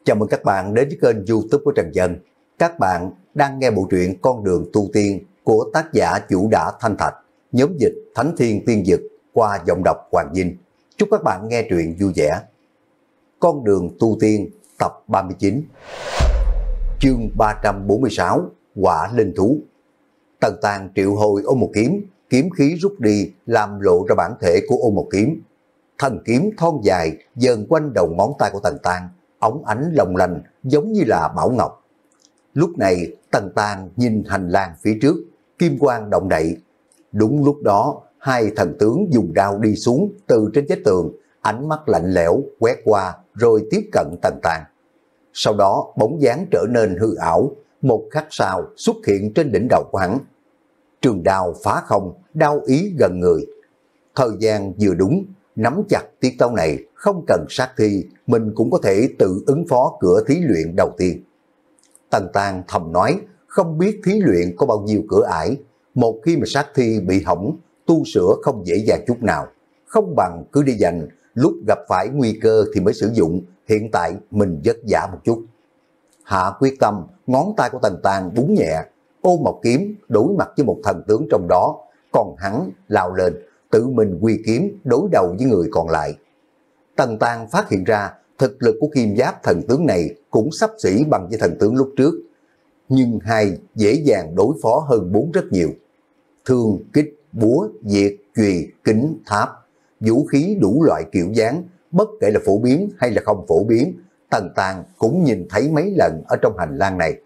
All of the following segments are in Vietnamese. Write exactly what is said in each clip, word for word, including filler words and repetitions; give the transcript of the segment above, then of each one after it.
Chào mừng các bạn đến với kênh YouTube của Trần Dân. Các bạn đang nghe bộ truyện Con đường tu tiên của tác giả Vũ Đã Thanh Thạch, nhóm dịch Thánh Thiên Tiên Dực qua giọng đọc Hoàng Vinh. Chúc các bạn nghe truyện vui vẻ. Con đường tu tiên tập ba mươi chín, chương ba trăm bốn mươi sáu, Quả Linh Thú. Tần Tàng triệu hồi Ô Một Kiếm, kiếm khí rút đi làm lộ ra bản thể của Ô Một Kiếm. Thần kiếm thon dài dần quanh đầu ngón tay của Tần Tàng, óng ánh long lanh giống như là bảo ngọc. Lúc này Tần Tàng nhìn hành lang phía trước, kim quang động đậy. Đúng lúc đó, hai thần tướng dùng đao đi xuống từ trên vách tường, ánh mắt lạnh lẽo quét qua rồi tiếp cận Tần Tàng. Sau đó bóng dáng trở nên hư ảo, một khắc sau xuất hiện trên đỉnh đầu của hắn. Trường đao phá không, đao ý gần người. Thời gian vừa đúng, nắm chặt tiết tấu này, không cần sát thi, mình cũng có thể tự ứng phó cửa thí luyện đầu tiên. Tần Tàng thầm nói, không biết thí luyện có bao nhiêu cửa ải, một khi mà sát thi bị hỏng, tu sửa không dễ dàng chút nào, không bằng cứ đi dành, lúc gặp phải nguy cơ thì mới sử dụng, hiện tại mình vất vả một chút. Hạ quyết tâm, ngón tay của Tần Tàng búng nhẹ, Ô Một Kiếm đối mặt với một thần tướng trong đó, còn hắn lao lên, tự mình quy kiếm đối đầu với người còn lại. Tần Tàng phát hiện ra thực lực của kim giáp thần tướng này cũng sắp xỉ bằng với thần tướng lúc trước, nhưng hai dễ dàng đối phó hơn bốn rất nhiều. Thương, kích, búa, diệt, chùy, kính, tháp, vũ khí đủ loại kiểu dáng, bất kể là phổ biến hay là không phổ biến, Tần Tàng cũng nhìn thấy mấy lần ở trong hành lang này.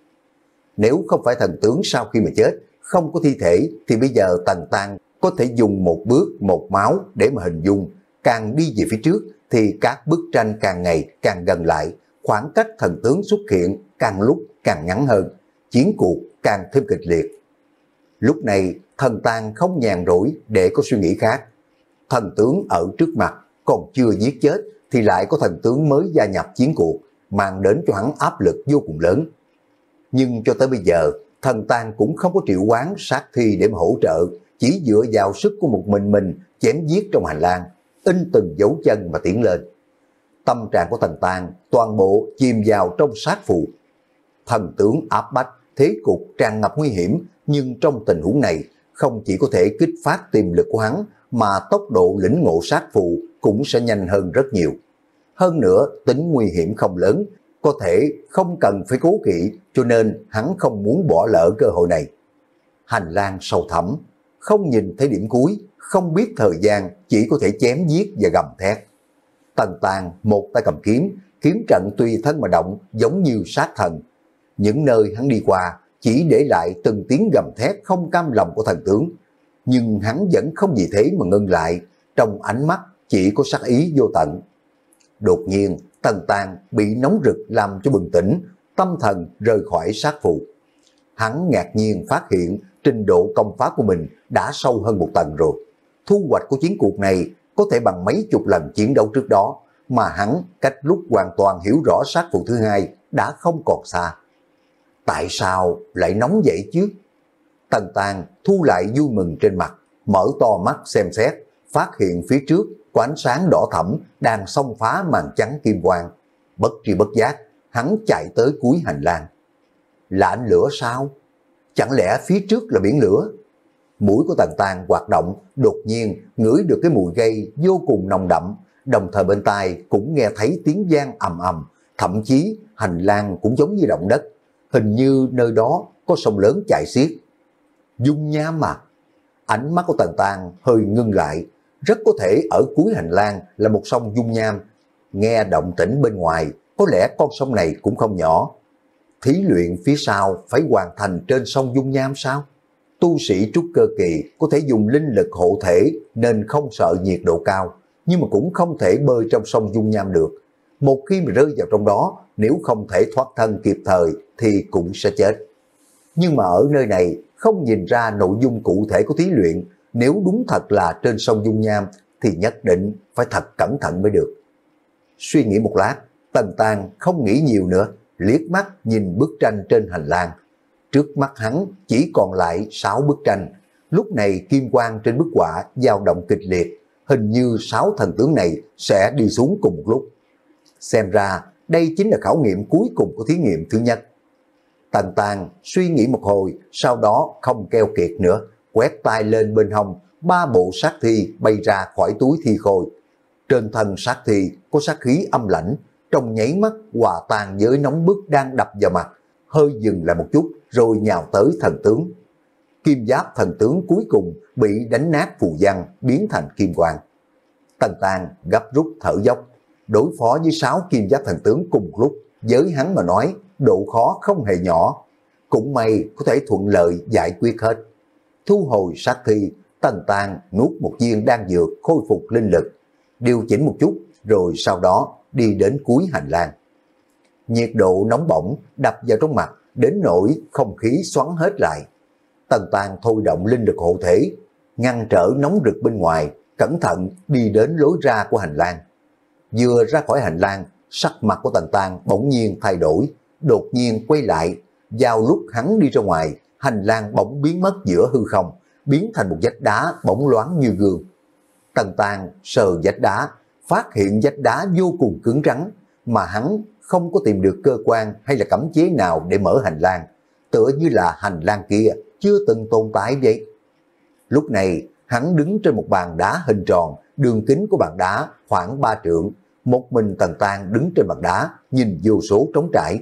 Nếu không phải thần tướng sau khi mà chết không có thi thể thì bây giờ Tần Tàng có thể dùng một bước một máu để mà hình dung. Càng đi về phía trước thì các bức tranh càng ngày càng gần lại, khoảng cách thần tướng xuất hiện càng lúc càng ngắn hơn, chiến cuộc càng thêm kịch liệt. Lúc này Thần Tàng không nhàn rỗi để có suy nghĩ khác. Thần tướng ở trước mặt còn chưa giết chết thì lại có thần tướng mới gia nhập chiến cuộc, mang đến cho hắn áp lực vô cùng lớn. Nhưng cho tới bây giờ Thần Tàng cũng không có triệu hoán sát thi để mà hỗ trợ, chỉ dựa vào sức của một mình mình chém giết trong hành lang, in từng dấu chân mà tiến lên. Tâm trạng của Tần Tàng toàn bộ chìm vào trong sát phù. Thần tướng áp bách, thế cục tràn ngập nguy hiểm, nhưng trong tình huống này không chỉ có thể kích phát tiềm lực của hắn, mà tốc độ lĩnh ngộ sát phù cũng sẽ nhanh hơn rất nhiều. Hơn nữa tính nguy hiểm không lớn, có thể không cần phải cố kỵ, cho nên hắn không muốn bỏ lỡ cơ hội này. Hành lang sâu thẳm, không nhìn thấy điểm cuối, không biết thời gian, chỉ có thể chém giết và gầm thét. Tần Tàng một tay cầm kiếm, kiếm trận tùy thân mà động giống như sát thần. Những nơi hắn đi qua chỉ để lại từng tiếng gầm thét không cam lòng của thần tướng. Nhưng hắn vẫn không vì thế mà ngưng lại, trong ánh mắt chỉ có sát ý vô tận. Đột nhiên Tần Tàng bị nóng rực làm cho bừng tỉnh, tâm thần rời khỏi sát phù. Hắn ngạc nhiên phát hiện trình độ công pháp của mình đã sâu hơn một tầng rồi. Thu hoạch của chiến cuộc này có thể bằng mấy chục lần chiến đấu trước đó, mà hắn cách lúc hoàn toàn hiểu rõ sát phù thứ hai đã không còn xa. Tại sao lại nóng vậy chứ? Tần Tàng thu lại vui mừng trên mặt, mở to mắt xem xét, phát hiện phía trước có ánh sáng đỏ thẫm đang xông phá màn trắng kim quang. Bất tri bất giác, hắn chạy tới cuối hành lang. Là ánh lửa sao? Chẳng lẽ phía trước là biển lửa? Mũi của Tần Tàng hoạt động, đột nhiên ngửi được cái mùi gây vô cùng nồng đậm, đồng thời bên tai cũng nghe thấy tiếng vang ầm ầm, thậm chí hành lang cũng giống như động đất, hình như nơi đó có sông lớn chảy xiết. Dung nham mà. Ánh mắt của Tần Tàng hơi ngưng lại, rất có thể ở cuối hành lang là một sông dung nham. Nghe động tĩnh bên ngoài, có lẽ con sông này cũng không nhỏ. Thí luyện phía sau phải hoàn thành trên sông dung nham sao? Tu sĩ trúc cơ kỳ có thể dùng linh lực hộ thể nên không sợ nhiệt độ cao, nhưng mà cũng không thể bơi trong sông dung nham được. Một khi mà rơi vào trong đó, nếu không thể thoát thân kịp thời thì cũng sẽ chết. Nhưng mà ở nơi này không nhìn ra nội dung cụ thể của thí luyện, nếu đúng thật là trên sông dung nham thì nhất định phải thật cẩn thận mới được. Suy nghĩ một lát, Tần Tàng không nghĩ nhiều nữa, liếc mắt nhìn bức tranh trên hành lang. Trước mắt hắn chỉ còn lại sáu bức tranh. Lúc này kim quang trên bức họa dao động kịch liệt, hình như sáu thần tướng này sẽ đi xuống cùng một lúc. Xem ra đây chính là khảo nghiệm cuối cùng của thí nghiệm thứ nhất. Tần Tàng suy nghĩ một hồi, sau đó không keo kiệt nữa, quét tay lên bên hông, ba bộ sát thi bay ra khỏi túi thi khôi. Trên thân sát thi có sát khí âm lãnh, trong nháy mắt hòa tan với nóng bức đang đập vào mặt, hơi dừng lại một chút rồi nhào tới thần tướng. Kim giáp thần tướng cuối cùng bị đánh nát phù văn, biến thành kim quang. Tần Tàng gấp rút thở dốc, đối phó với sáu kim giáp thần tướng cùng lúc, với hắn mà nói, độ khó không hề nhỏ. Cũng may có thể thuận lợi giải quyết hết. Thu hồi sát thi, Tần Tàng nuốt một viên đan dược khôi phục linh lực, điều chỉnh một chút, rồi sau đó đi đến cuối hành lang. Nhiệt độ nóng bỏng đập vào trong mặt, đến nỗi không khí xoắn hết lại. Tần Tàng thôi động linh lực hộ thể, ngăn trở nóng rực bên ngoài, cẩn thận đi đến lối ra của hành lang. Vừa ra khỏi hành lang, sắc mặt của Tần Tàng bỗng nhiên thay đổi, đột nhiên quay lại. Vào lúc hắn đi ra ngoài, hành lang bỗng biến mất giữa hư không, biến thành một vách đá bóng loáng như gương. Tần Tàng sờ vách đá, phát hiện vách đá vô cùng cứng rắn, mà hắn không có tìm được cơ quan hay là cấm chế nào để mở hành lang, tựa như là hành lang kia chưa từng tồn tại vậy. Lúc này, hắn đứng trên một bàn đá hình tròn, đường kính của bàn đá khoảng ba trượng, một mình Tần Tàng đứng trên bàn đá, nhìn vô số trống trải.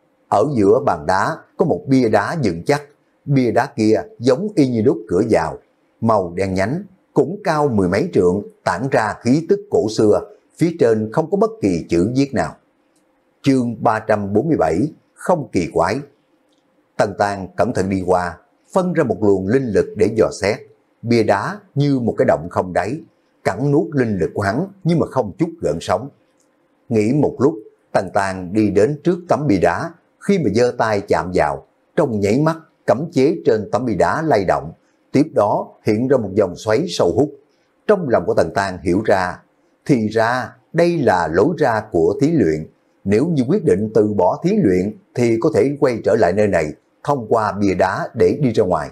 Ở giữa bàn đá có một bia đá dựng chắc, bia đá kia giống y như đúc cửa vào, màu đen nhánh, cũng cao mười mấy trượng, tản ra khí tức cổ xưa, phía trên không có bất kỳ chữ viết nào. Chương ba trăm bốn mươi bảy, không kỳ quái. Tần Tàng cẩn thận đi qua, phân ra một luồng linh lực để dò xét. Bia đá như một cái động không đáy, cắn nuốt linh lực của hắn nhưng mà không chút gợn sóng. Nghĩ một lúc, Tần Tàng đi đến trước tấm bia đá, khi mà giơ tay chạm vào, trong nháy mắt cấm chế trên tấm bia đá lay động, tiếp đó hiện ra một dòng xoáy sâu hút. Trong lòng của Tần Tàng hiểu ra, thì ra đây là lối ra của thí luyện. Nếu như quyết định từ bỏ thí luyện thì có thể quay trở lại nơi này, thông qua bia đá để đi ra ngoài.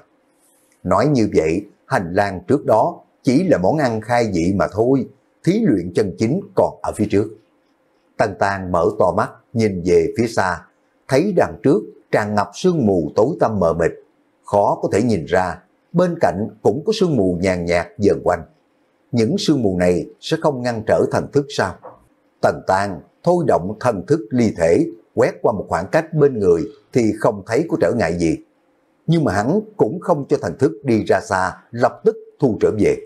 Nói như vậy, hành lang trước đó chỉ là món ăn khai vị mà thôi, thí luyện chân chính còn ở phía trước. Tần Tàng mở to mắt, nhìn về phía xa, thấy đằng trước tràn ngập sương mù tối tăm mờ mịt, khó có thể nhìn ra, bên cạnh cũng có sương mù nhàn nhạt dần quanh. Những sương mù này sẽ không ngăn trở thần thức sao? Tần Tàng thôi động thần thức ly thể, quét qua một khoảng cách bên người thì không thấy có trở ngại gì. Nhưng mà hắn cũng không cho thần thức đi ra xa, lập tức thu trở về.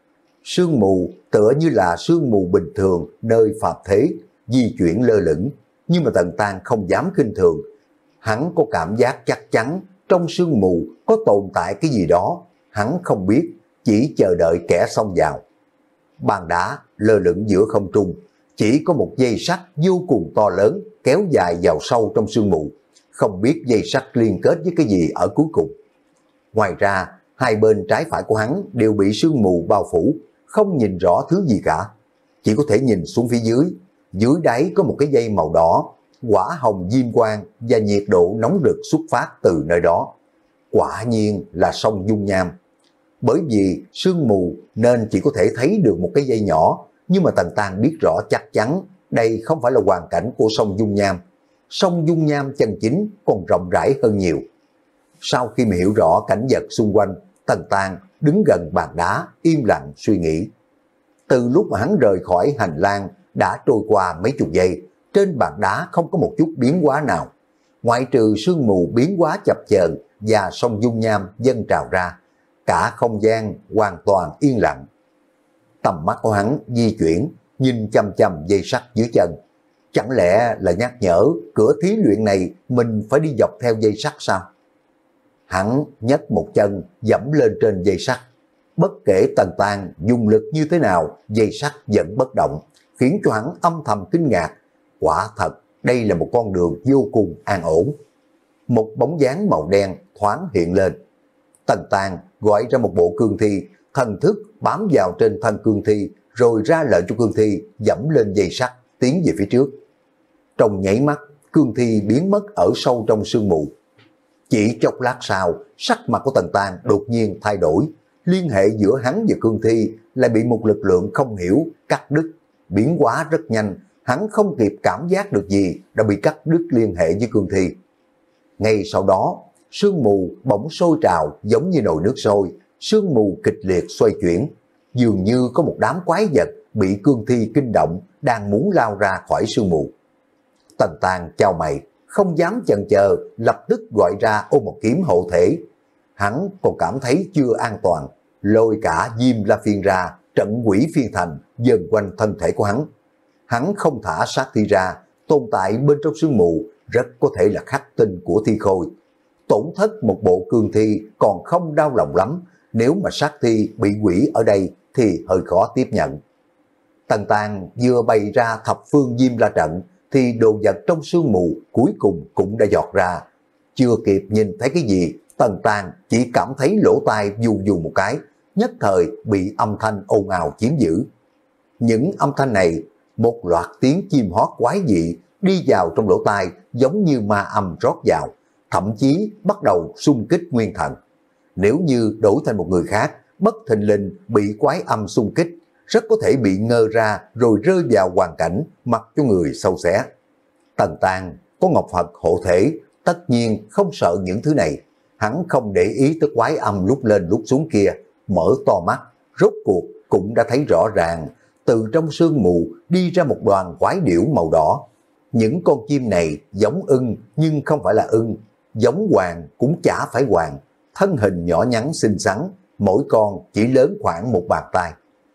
Sương mù tựa như là sương mù bình thường nơi phàm thế, di chuyển lơ lửng, nhưng mà Tần Tàng không dám khinh thường. Hắn có cảm giác chắc chắn trong sương mù có tồn tại cái gì đó, hắn không biết, chỉ chờ đợi kẻ xông vào. Bàn đá lơ lửng giữa không trung, chỉ có một dây sắt vô cùng to lớn kéo dài vào sâu trong sương mù, không biết dây sắt liên kết với cái gì ở cuối cùng. Ngoài ra, hai bên trái phải của hắn đều bị sương mù bao phủ, không nhìn rõ thứ gì cả, chỉ có thể nhìn xuống phía dưới. Dưới đáy có một cái dây màu đỏ, hỏa hồng diêm quang và nhiệt độ nóng rực xuất phát từ nơi đó. Quả nhiên là sông Dung Nham. Bởi vì sương mù nên chỉ có thể thấy được một cái dây nhỏ, nhưng mà Tần Tàng biết rõ chắc chắn đây không phải là hoàn cảnh của sông Dung Nham. Sông Dung Nham chân chính còn rộng rãi hơn nhiều. Sau khi mà hiểu rõ cảnh vật xung quanh, Tần Tàng đứng gần bàn đá, im lặng suy nghĩ. Từ lúc mà hắn rời khỏi hành lang, đã trôi qua mấy chục giây, trên bàn đá không có một chút biến hóa nào. Ngoại trừ sương mù biến hóa chập chờn và sông Dung Nham dâng trào ra, cả không gian hoàn toàn yên lặng. Tầm mắt của hắn di chuyển, nhìn chăm chăm dây sắt dưới chân. Chẳng lẽ là nhắc nhở cửa thí luyện này mình phải đi dọc theo dây sắt sao? Hắn nhấc một chân dẫm lên trên dây sắt. Bất kể Tần Tàng dùng lực như thế nào, dây sắt vẫn bất động, khiến cho hắn âm thầm kinh ngạc. Quả thật, đây là một con đường vô cùng an ổn. Một bóng dáng màu đen thoáng hiện lên. Tần Tàng gọi ra một bộ cương thi, thần thức bám vào trên thân cương thi, rồi ra lệnh cho cương thi dẫm lên dây sắt, tiến về phía trước. Trong nháy mắt, cương thi biến mất ở sâu trong sương mù. Chỉ chốc lát sau, sắc mặt của Tần Tàng đột nhiên thay đổi, liên hệ giữa hắn và cương thi lại bị một lực lượng không hiểu cắt đứt, biến hóa rất nhanh, hắn không kịp cảm giác được gì đã bị cắt đứt liên hệ với cương thi. Ngay sau đó, sương mù bỗng sôi trào giống như nồi nước sôi, sương mù kịch liệt xoay chuyển, dường như có một đám quái vật bị cương thi kinh động đang muốn lao ra khỏi sương mù. Tần Tàng chau mày, không dám chần chờ, lập tức gọi ra Ô Mộc Kiếm hộ thể. Hắn còn cảm thấy chưa an toàn, lôi cả Diêm La Phiên ra, trận quỷ phiên thành dần quanh thân thể của hắn. Hắn không thả sát thi ra, tồn tại bên trong sương mù, rất có thể là khắc tinh của thi khôi. Tổn thất một bộ cương thi còn không đau lòng lắm, nếu mà sát thi bị quỷ ở đây thì hơi khó tiếp nhận. Tần Tàng vừa bày ra thập phương Diêm La trận thì đồ vật trong sương mù cuối cùng cũng đã giọt ra. Chưa kịp nhìn thấy cái gì, Tần Tàng chỉ cảm thấy lỗ tai dù dù một cái, nhất thời bị âm thanh ồn ào chiếm giữ. Những âm thanh này, một loạt tiếng chim hót quái dị đi vào trong lỗ tai giống như ma âm rót vào, thậm chí bắt đầu xung kích nguyên thần. Nếu như đổi thành một người khác, bất thình lình bị quái âm xung kích, rất có thể bị ngơ ra rồi rơi vào hoàn cảnh mặc cho người sâu xé. Tần Tàng có Ngọc Phật hộ thể, tất nhiên không sợ những thứ này. Hắn không để ý tới quái âm lúc lên lúc xuống kia, mở to mắt, rốt cuộc cũng đã thấy rõ ràng, từ trong sương mù đi ra một đoàn quái điểu màu đỏ. Những con chim này giống ưng nhưng không phải là ưng, giống hoàng cũng chả phải hoàng, thân hình nhỏ nhắn xinh xắn, mỗi con chỉ lớn khoảng một bàn tay.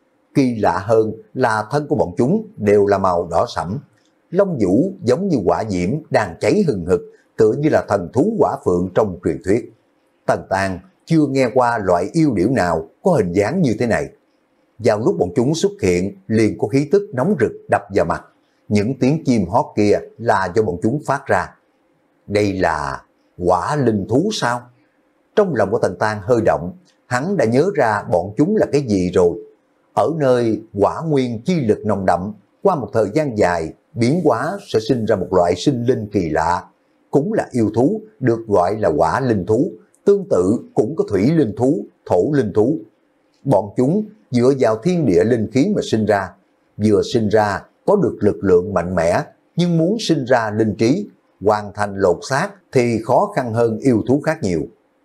Kỳ lạ hơn là thân của bọn chúng đều là màu đỏ sẫm, lông vũ giống như hỏa diễm đang cháy hừng hực, tựa như là thần thú hỏa phượng trong truyền thuyết. Tần Tàng chưa nghe qua loại yêu điểu nào có hình dáng như thế này. Vào lúc bọn chúng xuất hiện liền có khí tức nóng rực đập vào mặt. Những tiếng chim hót kia là do bọn chúng phát ra. Đây là hỏa linh thú sao? Trong lòng của Tần Tàng hơi động, hắn đã nhớ ra bọn chúng là cái gì rồi. Ở nơi hỏa nguyên chi lực nồng đậm, qua một thời gian dài, biến hóa sẽ sinh ra một loại sinh linh kỳ lạ. Cũng là yêu thú, được gọi là hỏa linh thú. Tương tự cũng có thủy linh thú, thổ linh thú. Bọn chúng dựa vào thiên địa linh khí mà sinh ra. Vừa sinh ra có được lực lượng mạnh mẽ, nhưng muốn sinh ra linh trí, hoàn thành lột xác thì khó khăn hơn yêu thú khác nhiều.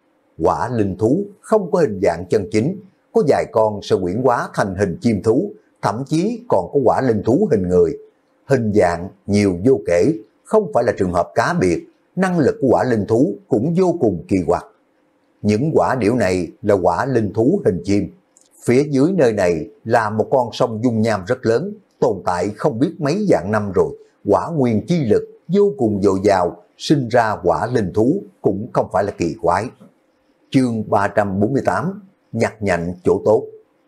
Hỏa linh thú không có hình dạng chân chính, có vài con sẽ quyển hóa thành hình chim thú, thậm chí còn có hỏa linh thú hình người. Hình dạng nhiều vô kể, không phải là trường hợp cá biệt, năng lực của hỏa linh thú cũng vô cùng kỳ quặc. Những hỏa điểu này là hỏa linh thú hình chim. Phía dưới nơi này là một con sông dung nham rất lớn, tồn tại không biết mấy vạn năm rồi, hỏa nguyên chi lực vô cùng dồi dào, sinh ra hỏa linh thú cũng không phải là kỳ quái. Chương ba trăm bốn mươi tám, nhặt nhạnh chỗ tốt.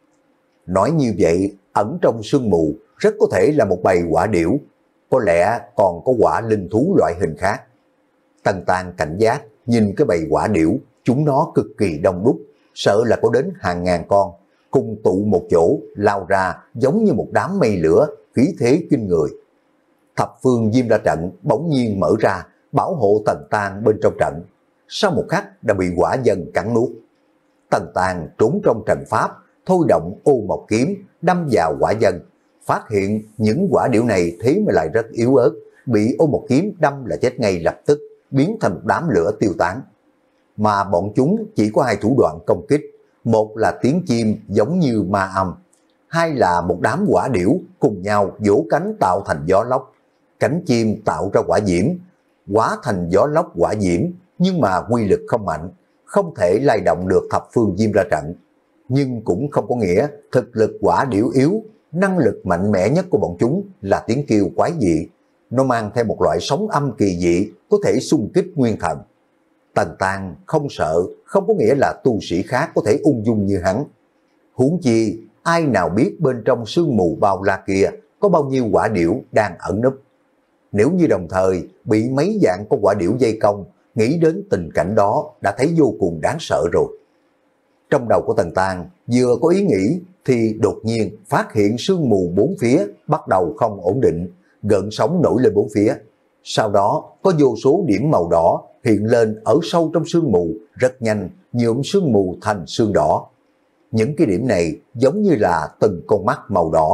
Nói như vậy, ẩn trong sương mù rất có thể là một bầy hỏa điểu, có lẽ còn có hỏa linh thú loại hình khác. Tần Tàng cảnh giác nhìn cái bầy hỏa điểu, chúng nó cực kỳ đông đúc, sợ là có đến hàng ngàn con, cùng tụ một chỗ lao ra giống như một đám mây lửa, khí thế kinh người. Thập phương Diêm La trận bỗng nhiên mở ra, bảo hộ Tần Tàng bên trong trận. Sau một khắc đã bị hỏa dân cắn nuốt. Tần Tàng trốn trong trận pháp, thôi động Ô Mộc Kiếm đâm vào hỏa dân, phát hiện những hỏa điểu này thế mà lại rất yếu ớt, bị Ô Mộc Kiếm đâm là chết ngay lập tức, biến thành một đám lửa tiêu tán. Mà bọn chúng chỉ có hai thủ đoạn công kích, một là tiếng chim giống như ma âm, hai là một đám hỏa điểu cùng nhau vỗ cánh tạo thành gió lốc. Cánh chim tạo ra hỏa diễm, hóa thành gió lốc hỏa diễm, nhưng mà quy lực không mạnh, không thể lay động được thập phương Diêm La trận. Nhưng cũng không có nghĩa thực lực hỏa điểu yếu, năng lực mạnh mẽ nhất của bọn chúng là tiếng kêu quái dị. Nó mang theo một loại sóng âm kỳ dị, có thể xung kích nguyên thần. Tần Tàng không sợ, không có nghĩa là tu sĩ khác có thể ung dung như hắn. Huống chi, ai nào biết bên trong sương mù bao la kia có bao nhiêu hỏa điểu đang ẩn núp. Nếu như đồng thời bị mấy dạng con hỏa điểu dây công, nghĩ đến tình cảnh đó đã thấy vô cùng đáng sợ rồi. Trong đầu của Tần Tàng vừa có ý nghĩ thì đột nhiên phát hiện sương mù bốn phía bắt đầu không ổn định, gợn sóng nổi lên bốn phía. Sau đó có vô số điểm màu đỏ hiện lên ở sâu trong sương mù, rất nhanh nhuộm sương mù thành sương đỏ. Những cái điểm này giống như là từng con mắt màu đỏ.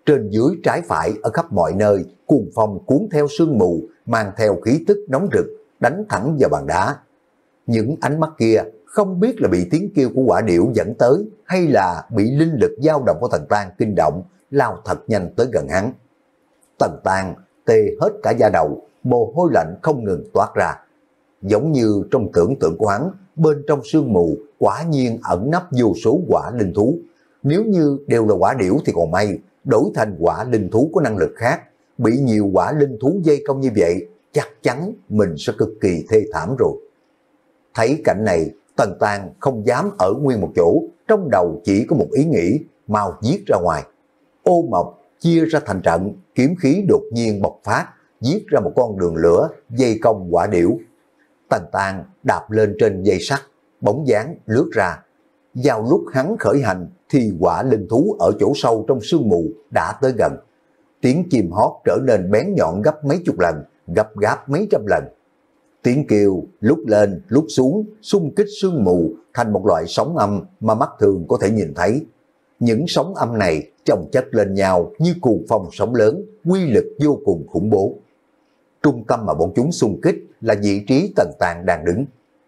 Trên dưới trái phải ở khắp mọi nơi, cuồng phong cuốn theo sương mù, mang theo khí tức nóng rực, đánh thẳng vào bàn đá. Những ánh mắt kia không biết là bị tiếng kêu của quả điểu dẫn tới, hay là bị linh lực dao động của Tần Tang kinh động, lao thật nhanh tới gần hắn. Tần Tang tê hết cả da đầu, mồ hôi lạnh không ngừng toát ra. Giống như trong tưởng tượng của hắn, bên trong sương mù quả nhiên ẩn nấp vô số quả linh thú. Nếu như đều là quả điểu thì còn may, đổi thành quả linh thú có năng lực khác, bị nhiều quả linh thú dây công như vậy, chắc chắn mình sẽ cực kỳ thê thảm rồi. Thấy cảnh này, Tần Tang không dám ở nguyên một chỗ, trong đầu chỉ có một ý nghĩ, mau giết ra ngoài. Ô mộc chia ra thành trận, kiếm khí đột nhiên bộc phát, giết ra một con đường lửa, dây công quả điểu. Tần Tang đạp lên trên dây sắt, bóng dáng lướt ra. Vào lúc hắn khởi hành thì quả linh thú ở chỗ sâu trong sương mù đã tới gần. Tiếng chim hót trở nên bén nhọn gấp mấy chục lần, gấp gáp mấy trăm lần. Tiếng kêu lúc lên lúc xuống, xung kích sương mù thành một loại sóng âm mà mắt thường có thể nhìn thấy. Những sóng âm này chồng chất lên nhau như cuồng phong sóng lớn, quy lực vô cùng khủng bố. Trung tâm mà bọn chúng xung kích là vị trí Tần Tang đang đứng.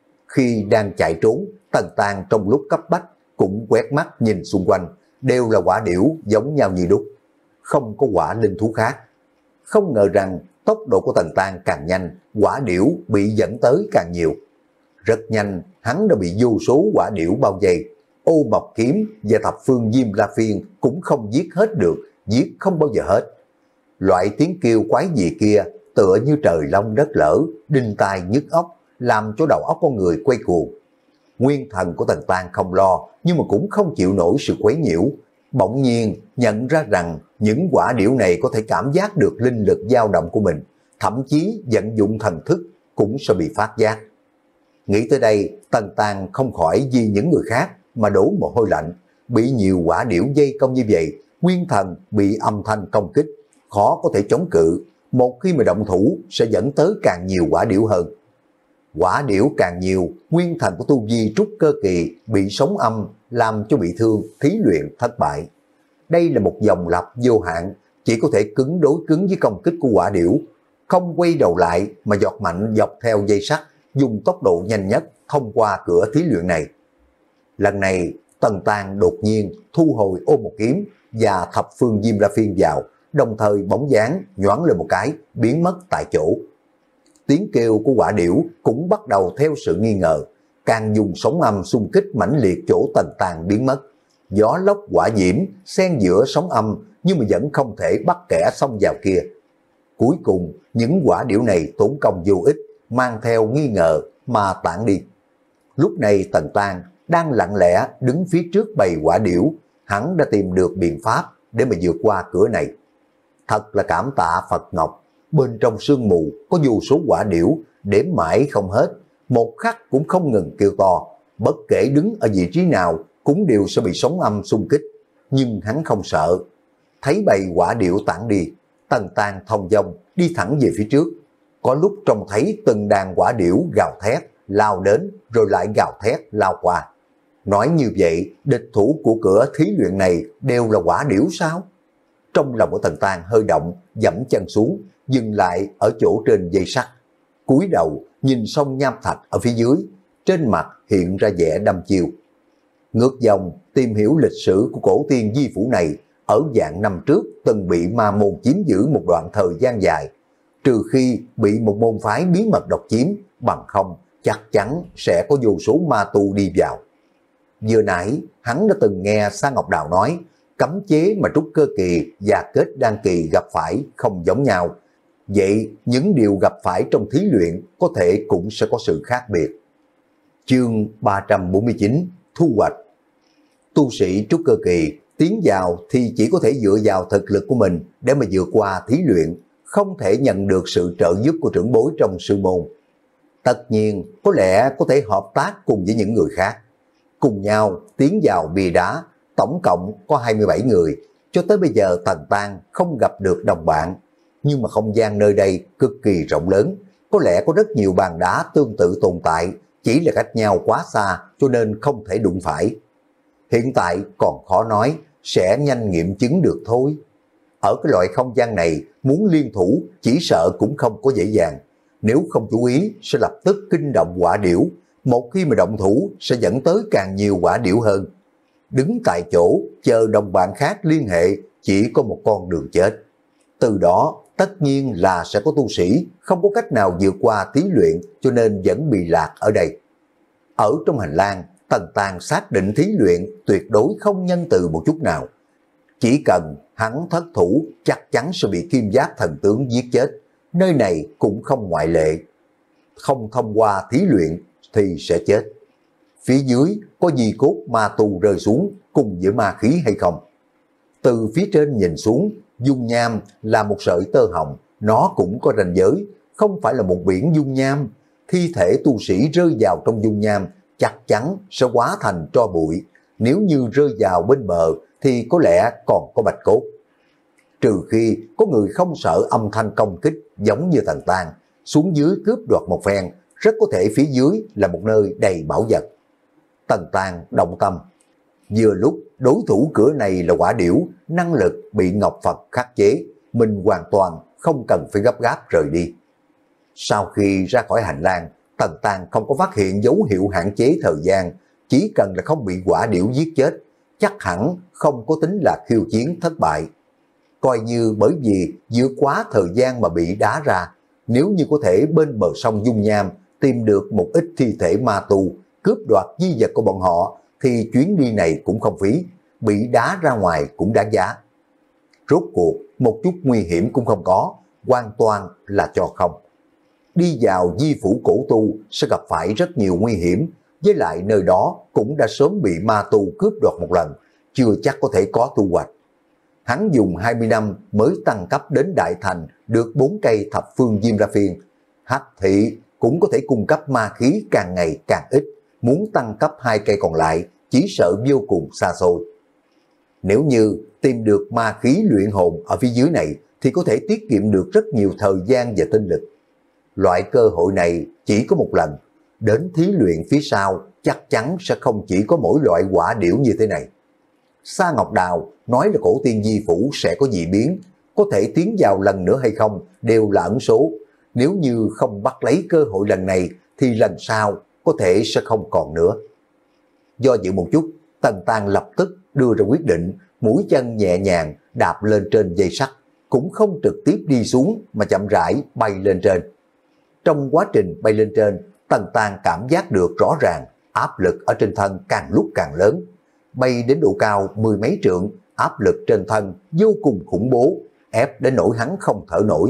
Khi đang chạy trốn, Tần Tang trong lúc cấp bách cũng quét mắt nhìn xung quanh, đều là quả điểu giống nhau như đúc, không có quả linh thú khác. Không ngờ rằng tốc độ của Tần Tang càng nhanh, quả điểu bị dẫn tới càng nhiều. Rất nhanh, hắn đã bị vô số quả điểu bao vây. Ô Mộc Kiếm và thập phương Diêm La Phiên cũng không giết hết được, giết không bao giờ hết. Loại tiếng kêu quái dị kia tựa như trời long đất lở, đinh tai nhức óc, làm cho đầu óc con người quay cuồng. Nguyên thần của Tần Tang không lo, nhưng mà cũng không chịu nổi sự quấy nhiễu. Bỗng nhiên nhận ra rằng những quả điểu này có thể cảm giác được linh lực dao động của mình, thậm chí vận dụng thần thức cũng sẽ bị phát giác. Nghĩ tới đây, Tần Tang không khỏi vì những người khác mà đổ mồ hôi lạnh. Bị nhiều quả điểu dây công như vậy, nguyên thần bị âm thanh công kích, khó có thể chống cự. Một khi mà động thủ sẽ dẫn tới càng nhiều quả điểu hơn. Quả điểu càng nhiều, nguyên thần của tu vi trúc cơ kỳ bị sóng âm làm cho bị thương, thí luyện thất bại. Đây là một dòng lặp vô hạn, chỉ có thể cứng đối cứng với công kích của quả điểu, không quay đầu lại mà giọt mạnh dọc theo dây sắt, dùng tốc độ nhanh nhất thông qua cửa thí luyện này. Lần này Tần Tang đột nhiên thu hồi Ô Mộc Kiếm và thập phương Diêm La Phiên vào, đồng thời bóng dáng nhoáng lên một cái, biến mất tại chỗ. Tiếng kêu của quả điểu cũng bắt đầu theo sự nghi ngờ, càng dùng sóng âm xung kích mãnh liệt chỗ Tần Tang biến mất. Gió lốc quả diễm xen giữa sóng âm nhưng mà vẫn không thể bắt kẻ xông vào kia. Cuối cùng những quả điểu này tốn công vô ích, mang theo nghi ngờ mà tản đi. Lúc này Tần Tang đang lặng lẽ đứng phía trước bầy quả điểu, hắn đã tìm được biện pháp để mà vượt qua cửa này. Thật là cảm tạ Phật Ngọc, bên trong sương mù có vô số quả điểu, đếm mãi không hết, một khắc cũng không ngừng kêu to, bất kể đứng ở vị trí nào cũng đều sẽ bị sóng âm xung kích. Nhưng hắn không sợ. Thấy bầy quả điểu tản đi, Tần Tang thông dong đi thẳng về phía trước. Có lúc trông thấy từng đàn quả điểu gào thét lao đến, rồi lại gào thét lao qua. Nói như vậy, địch thủ của cửa thí luyện này đều là quả điểu sao? Trong lòng của Tần Tang hơi động, dẫm chân xuống, dừng lại ở chỗ trên dây sắt. Cúi đầu nhìn sông nham thạch ở phía dưới, trên mặt hiện ra vẻ đăm chiêu. Ngược dòng tìm hiểu lịch sử của cổ tiên Di Phủ này, ở vạn năm trước từng bị ma môn chiếm giữ một đoạn thời gian dài. Trừ khi bị một môn phái bí mật độc chiếm, bằng không chắc chắn sẽ có vô số ma tu đi vào. Vừa nãy hắn đã từng nghe Sa Ngọc Đào nói, cấm chế mà trúc cơ kỳ và kết đan kỳ gặp phải không giống nhau. Vậy những điều gặp phải trong thí luyện có thể cũng sẽ có sự khác biệt. Chương ba trăm bốn mươi chín, thu hoạch. Tu sĩ trúc cơ kỳ tiến vào thì chỉ có thể dựa vào thực lực của mình để mà vượt qua thí luyện, không thể nhận được sự trợ giúp của trưởng bối trong sư môn. Tất nhiên có lẽ có thể hợp tác cùng với những người khác, cùng nhau tiến vào bia đá. Tổng cộng có hai mươi bảy người, cho tới bây giờ Tần Tang không gặp được đồng bạn. Nhưng mà không gian nơi đây cực kỳ rộng lớn, có lẽ có rất nhiều bàn đá tương tự tồn tại, chỉ là cách nhau quá xa cho nên không thể đụng phải. Hiện tại còn khó nói, sẽ nhanh nghiệm chứng được thôi. Ở cái loại không gian này, muốn liên thủ chỉ sợ cũng không có dễ dàng. Nếu không chú ý sẽ lập tức kinh động quả điểu. Một khi mà động thủ sẽ dẫn tới càng nhiều quả điểu hơn. Đứng tại chỗ chờ đồng bạn khác liên hệ chỉ có một con đường chết. Từ đó tất nhiên là sẽ có tu sĩ không có cách nào vượt qua thí luyện, cho nên vẫn bị lạc ở đây. Ở trong hành lang, Tần Tàng xác định thí luyện tuyệt đối không nhân từ một chút nào. Chỉ cần hắn thất thủ chắc chắn sẽ bị Kim Giáp thần tướng giết chết. Nơi này cũng không ngoại lệ. Không thông qua thí luyện thì sẽ chết. Phía dưới có di cốt ma tu rơi xuống cùng với ma khí hay không? Từ phía trên nhìn xuống, dung nham là một sợi tơ hồng, nó cũng có ranh giới, không phải là một biển dung nham. Thi thể tu sĩ rơi vào trong dung nham chắc chắn sẽ hóa thành tro bụi. Nếu như rơi vào bên bờ thì có lẽ còn có bạch cốt. Trừ khi có người không sợ âm thanh công kích giống như Tần Tàng, xuống dưới cướp đoạt một phen, rất có thể phía dưới là một nơi đầy bảo vật. Tần Tàng động tâm. Vừa lúc đối thủ cửa này là quả điểu, năng lực bị Ngọc Phật khắc chế, mình hoàn toàn không cần phải gấp gáp rời đi. Sau khi ra khỏi hành lang, Tần Tàng không có phát hiện dấu hiệu hạn chế thời gian, chỉ cần là không bị quả điểu giết chết, chắc hẳn không có tính là khiêu chiến thất bại. Coi như bởi vì vượt quá thời gian mà bị đá ra, nếu như có thể bên bờ sông dung nham tìm được một ít thi thể ma tu, cướp đoạt di vật của bọn họ, thì chuyến đi này cũng không phí, bị đá ra ngoài cũng đáng giá. Rốt cuộc, một chút nguy hiểm cũng không có, hoàn toàn là cho không. Đi vào di phủ cổ tu sẽ gặp phải rất nhiều nguy hiểm, với lại nơi đó cũng đã sớm bị ma tu cướp đoạt một lần, chưa chắc có thể có thu hoạch. Hắn dùng hai mươi năm mới tăng cấp đến đại thành được bốn cây thập phương diêm ra phiên. Hắc thị cũng có thể cung cấp ma khí càng ngày càng ít, muốn tăng cấp hai cây còn lại chỉ sợ vô cùng xa xôi. Nếu như tìm được ma khí luyện hồn ở phía dưới này thì có thể tiết kiệm được rất nhiều thời gian và tinh lực. Loại cơ hội này chỉ có một lần, đến thí luyện phía sau chắc chắn sẽ không chỉ có mỗi loại quả điểu như thế này. Sa Ngọc Đào nói là cổ tiên di phủ sẽ có dị biến, có thể tiến vào lần nữa hay không đều là ẩn số. Nếu như không bắt lấy cơ hội lần này thì lần sau có thể sẽ không còn nữa. Do dự một chút, Tần Tàng lập tức đưa ra quyết định, mũi chân nhẹ nhàng đạp lên trên dây sắt, cũng không trực tiếp đi xuống mà chậm rãi bay lên trên. Trong quá trình bay lên trên, Tần Tàng cảm giác được rõ ràng áp lực ở trên thân càng lúc càng lớn. Bay đến độ cao mười mấy trượng, áp lực trên thân vô cùng khủng bố, ép đến nỗi hắn không thở nổi.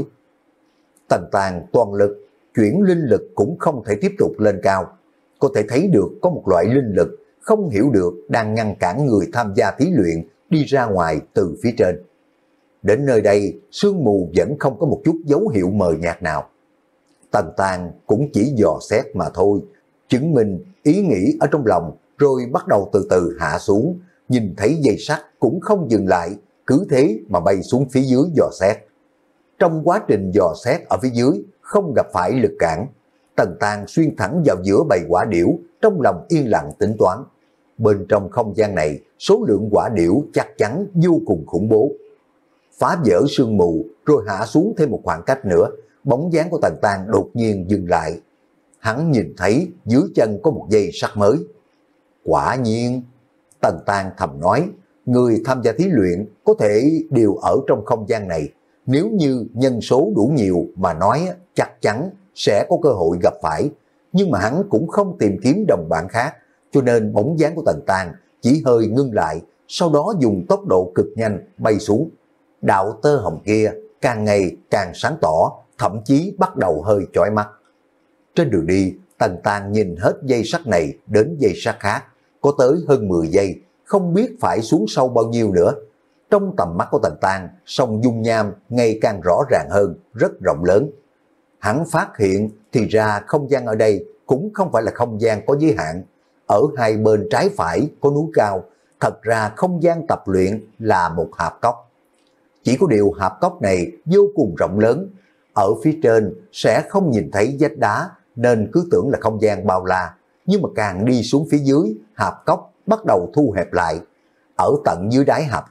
Tần Tàng toàn lực, chuyển linh lực cũng không thể tiếp tục lên cao. Có thể thấy được có một loại linh lực không hiểu được đang ngăn cản người tham gia thí luyện đi ra ngoài từ phía trên. Đến nơi đây, sương mù vẫn không có một chút dấu hiệu mờ nhạt nào. Tần Tàng cũng chỉ dò xét mà thôi, chứng minh ý nghĩ ở trong lòng, rồi bắt đầu từ từ hạ xuống, nhìn thấy dây sắt cũng không dừng lại, cứ thế mà bay xuống phía dưới dò xét. Trong quá trình dò xét ở phía dưới, không gặp phải lực cản, Tần Tàng xuyên thẳng vào giữa bầy quả điểu, trong lòng yên lặng tính toán. Bên trong không gian này, số lượng quả điểu chắc chắn vô cùng khủng bố. Phá vỡ sương mù, rồi hạ xuống thêm một khoảng cách nữa, bóng dáng của Tần Tàng đột nhiên dừng lại. Hắn nhìn thấy dưới chân có một dây sắt mới. Quả nhiên, Tần Tàng thầm nói, người tham gia thí luyện có thể đều ở trong không gian này. Nếu như nhân số đủ nhiều mà nói chắc chắn sẽ có cơ hội gặp phải. Nhưng mà hắn cũng không tìm kiếm đồng bạn khác, cho nên bóng dáng của Tần Tàng chỉ hơi ngưng lại, sau đó dùng tốc độ cực nhanh bay xuống. Đạo tơ hồng kia càng ngày càng sáng tỏ, thậm chí bắt đầu hơi chói mắt. Trên đường đi, Tần Tàng nhìn hết dây sắt này đến dây sắt khác, có tới hơn mười giây, không biết phải xuống sâu bao nhiêu nữa. Trong tầm mắt của Tần Tàng, sông dung nham ngày càng rõ ràng hơn, rất rộng lớn. Hắn phát hiện thì ra không gian ở đây cũng không phải là không gian có giới hạn. Ở hai bên trái phải có núi cao, thật ra không gian tập luyện là một hạp cốc. Chỉ có điều hạp cốc này vô cùng rộng lớn, ở phía trên sẽ không nhìn thấy vách đá nên cứ tưởng là không gian bao la, nhưng mà càng đi xuống phía dưới, hạp cốc bắt đầu thu hẹp lại. Ở tận dưới đáy hạp cốc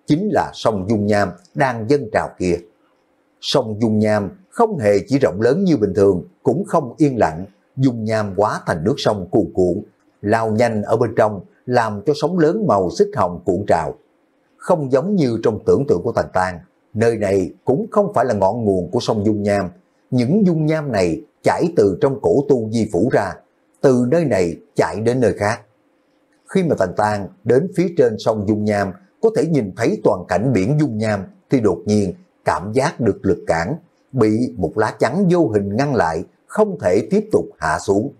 chính là sông Dung Nham đang dâng trào kia. Sông Dung Nham không hề chỉ rộng lớn như bình thường, cũng không yên lặng, Dung Nham hóa thành nước sông cuồn cuộn, lao nhanh ở bên trong, làm cho sóng lớn màu xích hồng cuộn trào. Không giống như trong tưởng tượng của Tần Tang, nơi này cũng không phải là ngọn nguồn của sông Dung Nham. Những dung nham này chảy từ trong cổ tu di phủ ra, từ nơi này chạy đến nơi khác. Khi mà Tần Tang đến phía trên sông Dung Nham, có thể nhìn thấy toàn cảnh biển Dung Nham, thì đột nhiên cảm giác được lực cản, bị một lá chắn vô hình ngăn lại, không thể tiếp tục hạ xuống.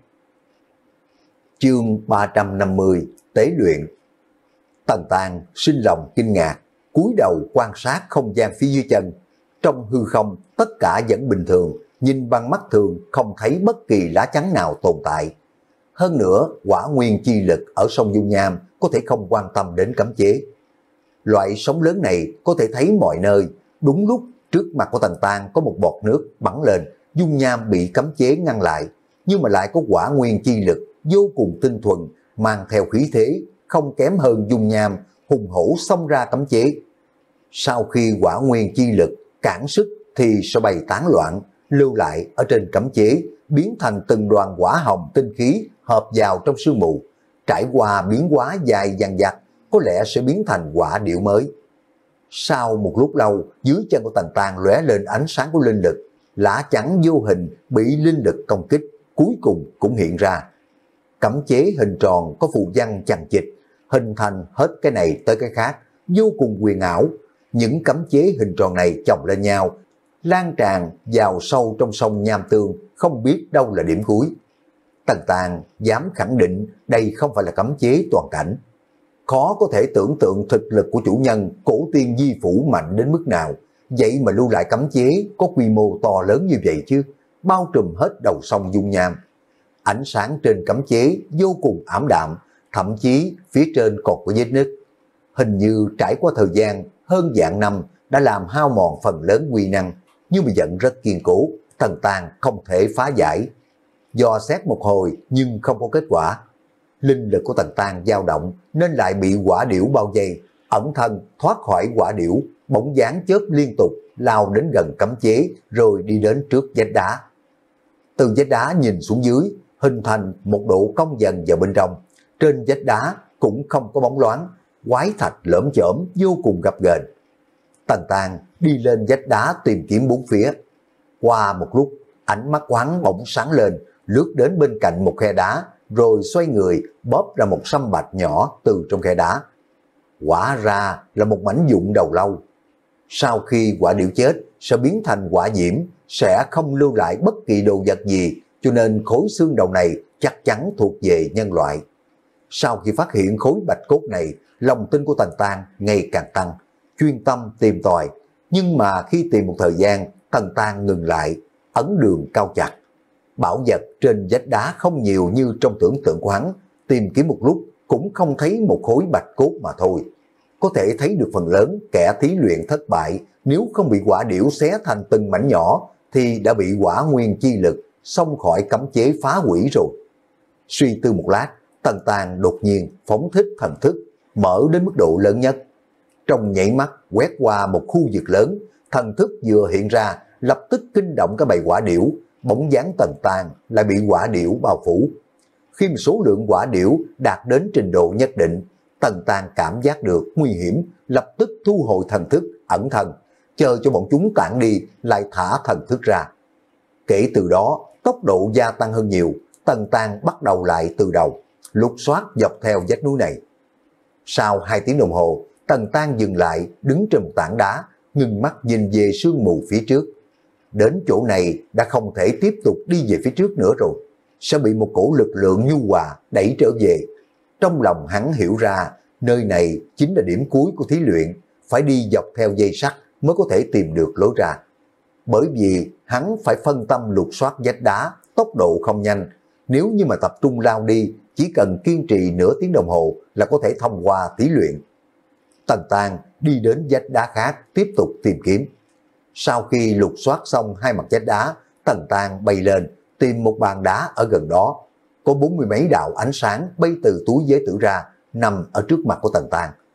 Chương ba trăm năm mươi Tế luyện. Tần Tang sinh lòng kinh ngạc, cúi đầu quan sát không gian phía dưới chân. Trong hư không tất cả vẫn bình thường, nhìn bằng mắt thường không thấy bất kỳ lá chắn nào tồn tại. Hơn nữa, hỏa nguyên chi lực ở sông Dung Nham có thể không quan tâm đến cấm chế. Loại sóng lớn này có thể thấy mọi nơi. Đúng lúc trước mặt của Tần Tang có một bọt nước bắn lên, Dung Nham bị cấm chế ngăn lại, nhưng mà lại có hỏa nguyên chi lực vô cùng tinh thuần, mang theo khí thế không kém hơn Dung Nham, hùng hổ xông ra cấm chế. Sau khi hỏa nguyên chi lực cản sức thì sẽ bay tán loạn, lưu lại ở trên cấm chế, biến thành từng đoàn hỏa hồng tinh khí hợp vào trong sương mù, trải qua biến hóa dài dằng dặc, có lẽ sẽ biến thành hỏa điểu mới. Sau một lúc lâu, dưới chân của Tần Tang lóe lên ánh sáng của linh lực, lá chắn vô hình bị linh lực công kích, cuối cùng cũng hiện ra. Cấm chế hình tròn có phù văn chằng chịt, hình thành hết cái này tới cái khác, vô cùng huyền ảo. Những cấm chế hình tròn này chồng lên nhau, lan tràn vào sâu trong sông Nham Tương, không biết đâu là điểm cuối. Tần Tang dám khẳng định đây không phải là cấm chế toàn cảnh. Khó có thể tưởng tượng thực lực của chủ nhân cổ tiên di phủ mạnh đến mức nào, vậy mà lưu lại cấm chế có quy mô to lớn như vậy chứ, bao trùm hết đầu sông Dung Nham. Ánh sáng trên cấm chế vô cùng ảm đạm, thậm chí phía trên còn có vết nứt. Hình như trải qua thời gian hơn vạn năm đã làm hao mòn phần lớn quy năng, nhưng mà vẫn rất kiên cố, Tần Tang không thể phá giải. Dò xét một hồi nhưng không có kết quả. Linh lực của Tần Tang dao động nên lại bị hỏa điểu bao vây, ẩn thân thoát khỏi hỏa điểu, bóng dáng chớp liên tục lao đến gần cấm chế rồi đi đến trước vách đá. Từ vách đá nhìn xuống dưới, hình thành một độ cong dần vào bên trong. Trên vách đá cũng không có bóng loáng, quái thạch lởm chởm vô cùng gập ghềnh. Tần Tang đi lên vách đá tìm kiếm bốn phía. Qua một lúc, ánh mắt quán bỗng sáng lên, lướt đến bên cạnh một khe đá, rồi xoay người bóp ra một sâm bạch nhỏ từ trong khe đá. Quả ra là một mảnh vụn đầu lâu. Sau khi quả điểu chết sẽ biến thành quả diễm, sẽ không lưu lại bất kỳ đồ vật gì, cho nên khối xương đầu này chắc chắn thuộc về nhân loại. Sau khi phát hiện khối bạch cốt này, lòng tin của Tần Tang ngày càng tăng, chuyên tâm tìm tòi. Nhưng mà khi tìm một thời gian, Tần Tang ngừng lại, ấn đường cao chặt. Bảo vật trên vách đá không nhiều như trong tưởng tượng của hắn, tìm kiếm một lúc cũng không thấy một khối bạch cốt mà thôi. Có thể thấy được phần lớn kẻ thí luyện thất bại, nếu không bị quả điểu xé thành từng mảnh nhỏ thì đã bị hỏa nguyên chi lực xông khỏi cấm chế phá hủy rồi. Suy tư một lát, Tần Tang đột nhiên phóng thích thần thức, mở đến mức độ lớn nhất. Trong nhảy mắt quét qua một khu vực lớn, thần thức vừa hiện ra, lập tức kinh động cái bầy quả điểu, bóng dáng Tần Tang lại bị quả điểu bao phủ. Khi mà số lượng quả điểu đạt đến trình độ nhất định, Tần Tang cảm giác được nguy hiểm, lập tức thu hồi thần thức, ẩn thân, chờ cho bọn chúng tản đi, lại thả thần thức ra. Kể từ đó, tốc độ gia tăng hơn nhiều, Tần Tang bắt đầu lại từ đầu, lục soát dọc theo vách núi này. Sau hai tiếng đồng hồ, Tần Tang dừng lại, đứng trên một tảng đá, ngưng mắt nhìn về sương mù phía trước. Đến chỗ này đã không thể tiếp tục đi về phía trước nữa rồi, sẽ bị một cổ lực lượng nhu hòa đẩy trở về. Trong lòng hắn hiểu ra, nơi này chính là điểm cuối của thí luyện, phải đi dọc theo dây sắt mới có thể tìm được lối ra. Bởi vì hắn phải phân tâm lục soát vách đá, tốc độ không nhanh, nếu như mà tập trung lao đi, chỉ cần kiên trì nửa tiếng đồng hồ là có thể thông qua thí luyện. Tần Tang đi đến vách đá khác, tiếp tục tìm kiếm. Sau khi lục soát xong hai mặt vách đá, Tần Tang bay lên, tìm một bàn đá ở gần đó. Có bốn mươi mấy đạo ánh sáng bay từ túi giới tử ra, nằm ở trước mặt của Tần Tang.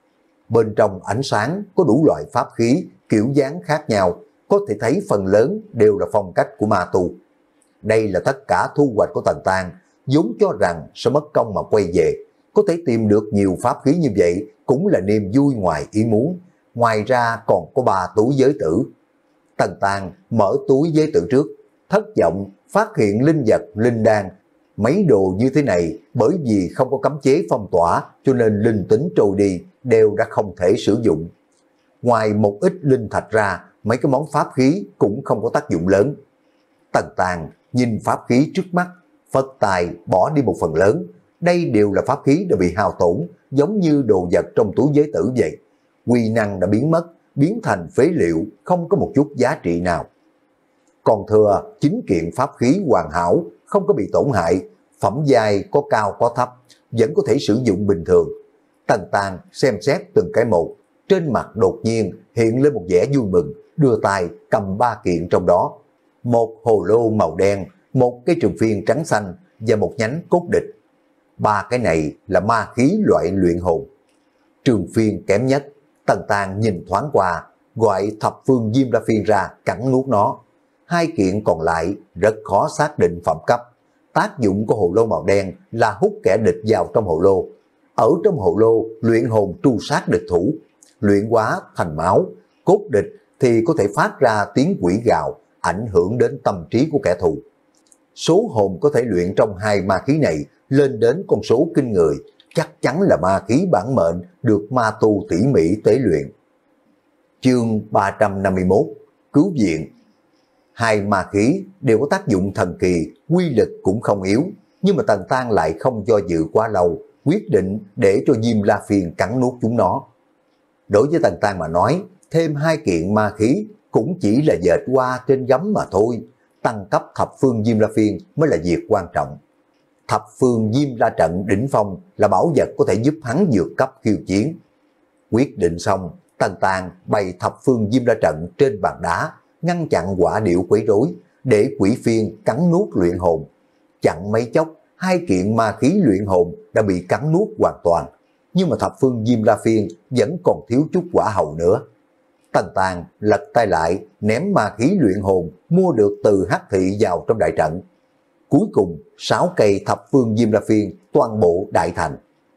Bên trong ánh sáng có đủ loại pháp khí, kiểu dáng khác nhau, có thể thấy phần lớn đều là phong cách của ma tu. Đây là tất cả thu hoạch của Tần Tang, vốn cho rằng sẽ mất công mà quay về. Có thể tìm được nhiều pháp khí như vậy cũng là niềm vui ngoài ý muốn. Ngoài ra còn có ba túi giới tử. Tần Tang mở túi giới tử trước, thất vọng phát hiện linh vật, linh đan. Mấy đồ như thế này bởi vì không có cấm chế phong tỏa cho nên linh tính trôi đi đều đã không thể sử dụng. Ngoài một ít linh thạch ra, mấy cái món pháp khí cũng không có tác dụng lớn. Tần Tang nhìn pháp khí trước mắt, phất tài bỏ đi một phần lớn. Đây đều là pháp khí đã bị hao tổn, giống như đồ vật trong túi giới tử vậy. Quy năng đã biến mất, biến thành phế liệu, không có một chút giá trị nào. Còn thừa chín kiện pháp khí hoàn hảo, không có bị tổn hại, phẩm giai có cao có thấp, vẫn có thể sử dụng bình thường. Tần Tang xem xét từng cái một, trên mặt đột nhiên hiện lên một vẻ vui mừng, đưa tay cầm ba kiện trong đó. Một hồ lô màu đen, một cái trường phiên trắng xanh và một nhánh cốt địch. Ba cái này là ma khí loại luyện hồn. Trường phiên kém nhất, Tần Tang nhìn thoáng qua, gọi thập phương diêm la phiên ra cắn nuốt nó. Hai kiện còn lại rất khó xác định phẩm cấp. Tác dụng của hồ lô màu đen là hút kẻ địch vào trong hồ lô. Ở trong hồ lô luyện hồn tru sát địch thủ, luyện hóa thành máu. Cốt địch thì có thể phát ra tiếng quỷ gào, ảnh hưởng đến tâm trí của kẻ thù. Số hồn có thể luyện trong hai ma khí này lên đến con số kinh người, chắc chắn là ma khí bản mệnh được ma tu tỉ mỉ tế luyện. Chương ba trăm năm mươi mốt, cứu viện. Hai ma khí đều có tác dụng thần kỳ, quy lực cũng không yếu, nhưng mà Tần Tang lại không do dự quá lâu, quyết định để cho Diêm La Phiên cắn nuốt chúng nó. Đối với Tần Tang mà nói, thêm hai kiện ma khí cũng chỉ là dệt hoa trên gấm mà thôi. Tăng cấp thập phương Diêm La Phiên mới là việc quan trọng. Thập phương Diêm La Trận đỉnh phong là bảo vật có thể giúp hắn vượt cấp khiêu chiến. Quyết định xong, Tần Tang bày thập phương Diêm La Trận trên bàn đá, ngăn chặn quả điểu quấy rối, để quỷ phiên cắn nuốt luyện hồn. Chặn mấy chốc, hai kiện ma khí luyện hồn đã bị cắn nuốt hoàn toàn, nhưng mà thập phương Diêm La Phiên vẫn còn thiếu chút quả hậu nữa. Tần Tang lật tay lại, ném ma khí luyện hồn mua được từ Hắc Thị vào trong đại trận. Cuối cùng, sáu cây thập phương Diêm La Phiên toàn bộ đại thành.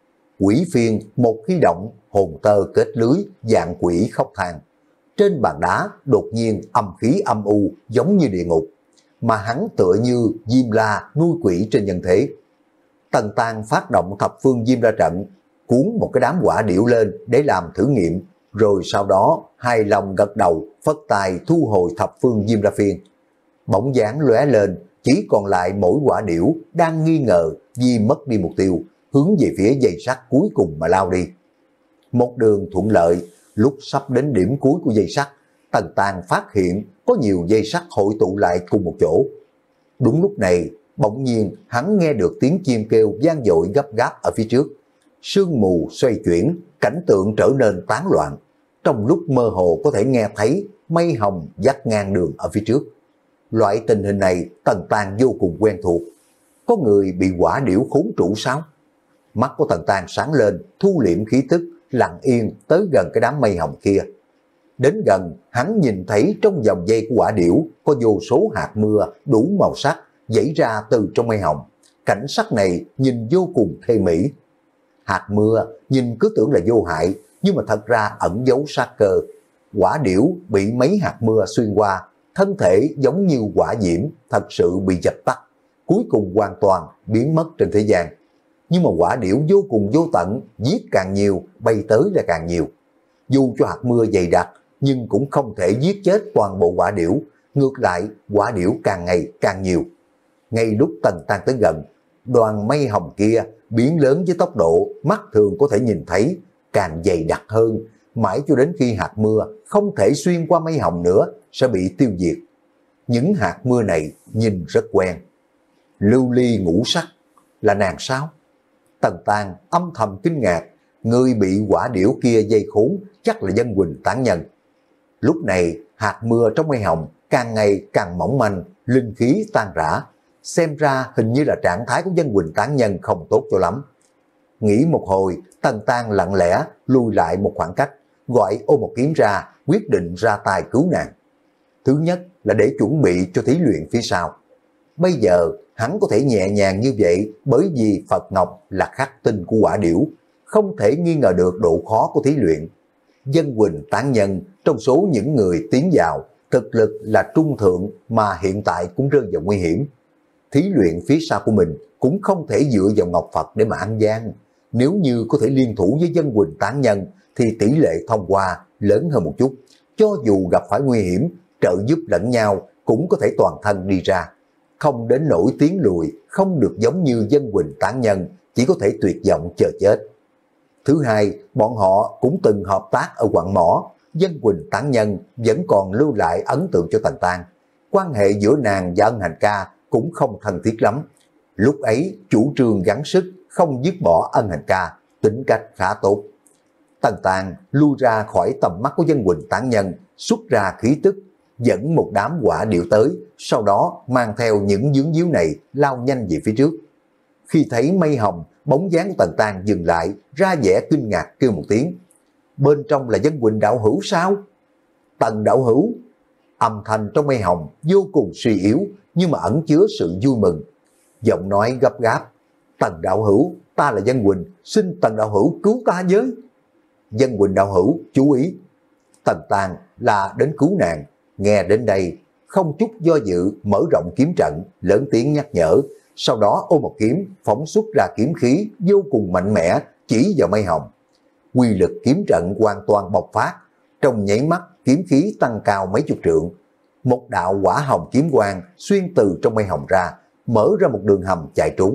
Quỷ phiên một khí động, hồn tơ kết lưới, dạng quỷ khóc than. Trên bàn đá đột nhiên âm khí âm u giống như địa ngục, mà hắn tựa như Diêm La nuôi quỷ trên nhân thế. Tần Tang phát động thập phương Diêm La Trận, cuốn một cái đám quả điểu lên để làm thử nghiệm, rồi sau đó hài lòng gật đầu, phất tay thu hồi thập phương Diêm La Phiên. Bóng dáng lóe lên, chỉ còn lại mỗi quả điểu đang nghi ngờ vì mất đi mục tiêu, hướng về phía dây sắt cuối cùng mà lao đi. Một đường thuận lợi, lúc sắp đến điểm cuối của dây sắt, Tần Tang phát hiện có nhiều dây sắt hội tụ lại cùng một chỗ. Đúng lúc này, bỗng nhiên hắn nghe được tiếng chim kêu vang dội gấp gáp ở phía trước. Sương mù xoay chuyển, cảnh tượng trở nên tán loạn. Trong lúc mơ hồ có thể nghe thấy mây hồng dắt ngang đường ở phía trước. Loại tình hình này Tần Tang vô cùng quen thuộc. Có người bị quả điểu khốn trụ sao? Mắt của Tần Tang sáng lên, thu liệm khí tức, lặng yên tới gần cái đám mây hồng kia. Đến gần, hắn nhìn thấy trong vòng dây của quả điểu có vô số hạt mưa đủ màu sắc dãy ra từ trong mây hồng. Cảnh sắc này nhìn vô cùng thê mỹ. Hạt mưa nhìn cứ tưởng là vô hại, nhưng mà thật ra ẩn giấu sát cơ. Quả điểu bị mấy hạt mưa xuyên qua, thân thể giống như quả diễm thật sự bị dập tắt, cuối cùng hoàn toàn biến mất trên thế gian. Nhưng mà quả điểu vô cùng vô tận, giết càng nhiều, bay tới là càng nhiều. Dù cho hạt mưa dày đặc, nhưng cũng không thể giết chết toàn bộ quả điểu, ngược lại quả điểu càng ngày càng nhiều. Ngay lúc Tần Tang tới gần, đoàn mây hồng kia biến lớn với tốc độ mắt thường có thể nhìn thấy, càng dày đặc hơn, mãi cho đến khi hạt mưa không thể xuyên qua mây hồng nữa sẽ bị tiêu diệt. Những hạt mưa này nhìn rất quen. Lưu ly ngũ sắc là nàng sao? Tần Tang âm thầm kinh ngạc, người bị quả điểu kia dây khốn chắc là dân quỳnh tán nhân. Lúc này hạt mưa trong mây hồng càng ngày càng mỏng manh, linh khí tan rã, xem ra hình như là trạng thái của dân quỳnh tán nhân không tốt cho lắm. Nghĩ một hồi, Tần Tang lặng lẽ lùi lại một khoảng cách, gọi Ô Một Kiếm ra, quyết định ra tay cứu nàng. Thứ nhất là để chuẩn bị cho thí luyện phía sau. Bây giờ hắn có thể nhẹ nhàng như vậy bởi vì Phật Ngọc là khắc tinh của quả điểu, không thể nghi ngờ được độ khó của thí luyện. Dân Quỳnh tán nhân trong số những người tiến vào, thực lực là trung thượng mà hiện tại cũng rơi vào nguy hiểm. Thí luyện phía sau của mình cũng không thể dựa vào Ngọc Phật để mà ăn gian. Nếu như có thể liên thủ với Dân Quỳnh tán nhân thì tỷ lệ thông qua lớn hơn một chút. Cho dù gặp phải nguy hiểm, trợ giúp lẫn nhau cũng có thể toàn thân đi ra. Không đến nỗi tiến lùi, không được giống như Dân Quỳnh tán nhân, chỉ có thể tuyệt vọng chờ chết. Thứ hai, bọn họ cũng từng hợp tác ở quặng mỏ. Dân Quỳnh tán nhân vẫn còn lưu lại ấn tượng cho Tần Tang. Quan hệ giữa nàng và Ân Hành Ca cũng không thân thiết lắm. Lúc ấy chủ trương gắng sức không dứt bỏ Ân Hành Ca, tính cách khá tốt. Tần Tang lui ra khỏi tầm mắt của Dân Quỳnh tán nhân, xuất ra khí tức, dẫn một đám quả điểu tới, sau đó mang theo những dướng díu này lao nhanh về phía trước. Khi thấy mây hồng, bóng dáng của Tần Tang dừng lại, ra vẻ kinh ngạc kêu một tiếng. Bên trong là Dân Quỳnh đạo hữu sao? Tần đạo hữu. Âm thanh trong mây hồng vô cùng suy yếu, nhưng mà ẩn chứa sự vui mừng. Giọng nói gấp gáp. Tần đạo hữu, ta là Dân Quỳnh, xin Tần đạo hữu cứu ta với. Dân Quỳnh đạo hữu, chú ý. Tần Tang là đến cứu nàng. Nghe đến đây, không chút do dự mở rộng kiếm trận, lớn tiếng nhắc nhở. Sau đó ôm một kiếm, phóng xuất ra kiếm khí vô cùng mạnh mẽ, chỉ vào mây hồng. Quy lực kiếm trận hoàn toàn bộc phát, trong nháy mắt kiếm khí tăng cao mấy chục trượng. Một đạo hỏa hồng kiếm quang xuyên từ trong mây hồng ra, mở ra một đường hầm chạy trốn.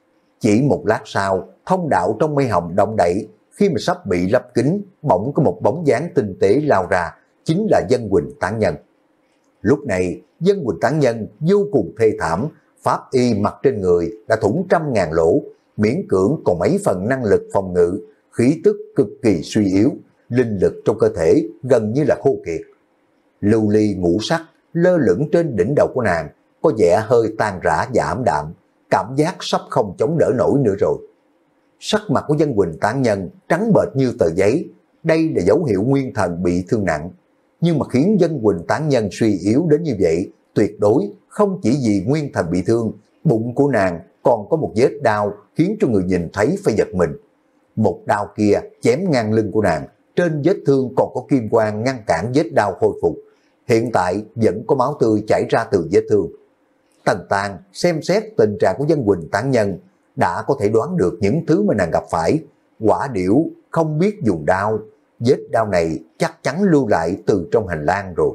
Chỉ một lát sau, thông đạo trong mây hồng động đậy, khi mà sắp bị lấp kín, bỗng có một bóng dáng tinh tế lao ra, chính là Dân Quỳnh tán nhân. Lúc này, Dân Quỳnh tán nhân vô cùng thê thảm, pháp y mặc trên người đã thủng trăm ngàn lỗ, miễn cưỡng còn mấy phần năng lực phòng ngự, khí tức cực kỳ suy yếu, linh lực trong cơ thể gần như là khô kiệt. Lưu ly ngũ sắc lơ lửng trên đỉnh đầu của nàng, có vẻ hơi tan rã và ảm đạm, cảm giác sắp không chống đỡ nổi nữa rồi. Sắc mặt của Dân Quỳnh tán nhân trắng bệch như tờ giấy, đây là dấu hiệu nguyên thần bị thương nặng. Nhưng mà khiến Dân Quỳnh tán nhân suy yếu đến như vậy, tuyệt đối không chỉ vì nguyên thần bị thương, bụng của nàng còn có một vết đao khiến cho người nhìn thấy phải giật mình. Một đao kia chém ngang lưng của nàng, trên vết thương còn có kim quang ngăn cản vết đao khôi phục. Hiện tại vẫn có máu tươi chảy ra từ vết thương. Tần Tang xem xét tình trạng của Dân Quỳnh tán nhân, đã có thể đoán được những thứ mà nàng gặp phải. Quả điểu không biết dùng đao, vết đao này chắc chắn lưu lại từ trong hành lang rồi.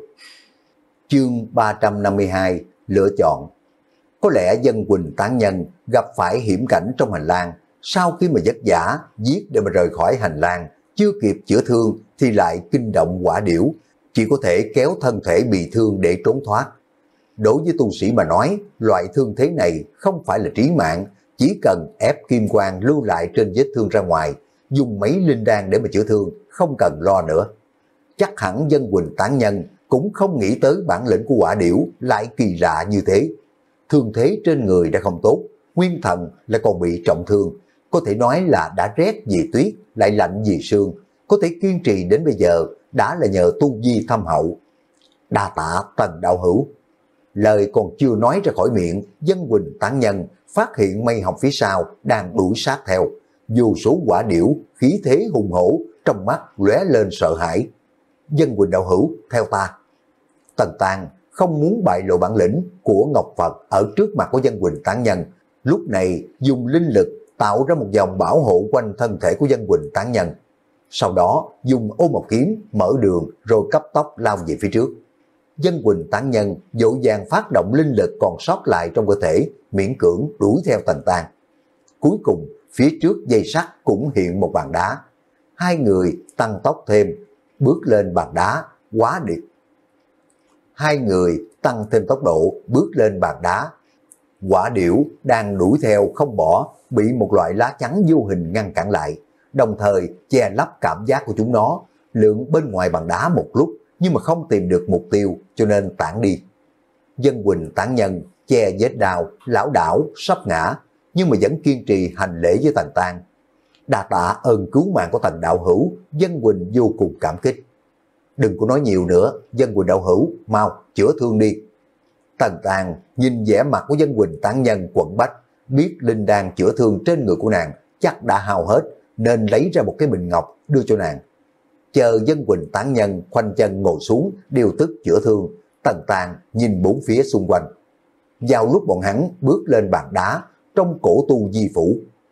Chương ba trăm năm mươi hai, lựa chọn. Có lẽ Dân Quỳnh tán nhân gặp phải hiểm cảnh trong hành lang, sau khi mà vất vả giết để mà rời khỏi hành lang, chưa kịp chữa thương thì lại kinh động quả điểu, chỉ có thể kéo thân thể bị thương để trốn thoát. Đối với tu sĩ mà nói, loại thương thế này không phải là trí mạng, chỉ cần ép kim quang lưu lại trên vết thương ra ngoài, dùng mấy linh đan để mà chữa thương, không cần lo nữa. Chắc hẳn Dân Quỳnh tán nhân cũng không nghĩ tới bản lĩnh của quả điểu lại kỳ lạ như thế. Thương thế trên người đã không tốt, nguyên thần lại còn bị trọng thương, có thể nói là đã rét vì tuyết, lại lạnh vì sương, có thể kiên trì đến bây giờ đã là nhờ tu vi thâm hậu. Đa tạ Tần đạo hữu. Lời còn chưa nói ra khỏi miệng, Dân Quỳnh tán nhân phát hiện mây hồng phía sau đang đuổi sát theo. Vô số quả điểu, khí thế hùng hổ, trong mắt lóe lên sợ hãi. Dân Quỳnh đạo hữu, theo ta. Tần Tang không muốn bại lộ bản lĩnh của Ngọc Phật ở trước mặt của Dân Quỳnh tán nhân, lúc này dùng linh lực tạo ra một vòng bảo hộ quanh thân thể của Dân Quỳnh tán nhân. Sau đó dùng Ô Một Kiếm mở đường rồi cấp tốc lao về phía trước. Dân Quỳnh tán nhân dội vàng phát động linh lực còn sót lại trong cơ thể, miễn cưỡng đuổi theo Tần Tang. Cuối cùng, phía trước dây sắt cũng hiện một bàn đá. Hai người tăng tốc thêm, bước lên bàn đá, quá điệp. Hai người tăng thêm tốc độ, bước lên bàn đá. Quả điểu đang đuổi theo không bỏ, bị một loại lá chắn vô hình ngăn cản lại, đồng thời che lấp cảm giác của chúng nó, lượn bên ngoài bàn đá một lúc nhưng mà không tìm được mục tiêu cho nên tản đi. Dân Quỳnh tán nhân che vết đao, lão đảo sắp ngã nhưng mà vẫn kiên trì hành lễ với Tần Tang. Đa tạ ơn cứu mạng của Tần đạo hữu, Dân Quỳnh vô cùng cảm kích. Đừng có nói nhiều nữa, Dân Quỳnh đạo hữu, mau chữa thương đi. Tần Tàng nhìn vẻ mặt của Dân Quỳnh tán nhân quận bách, biết linh đan chữa thương trên người của nàng chắc đã hao hết, nên lấy ra một cái bình ngọc đưa cho nàng. Chờ Dân Quỳnh tán nhân khoanh chân ngồi xuống điều tức chữa thương, Tần Tàng nhìn bốn phía xung quanh. Vào lúc bọn hắn bước lên bàn đá trong cổ tu di phủ,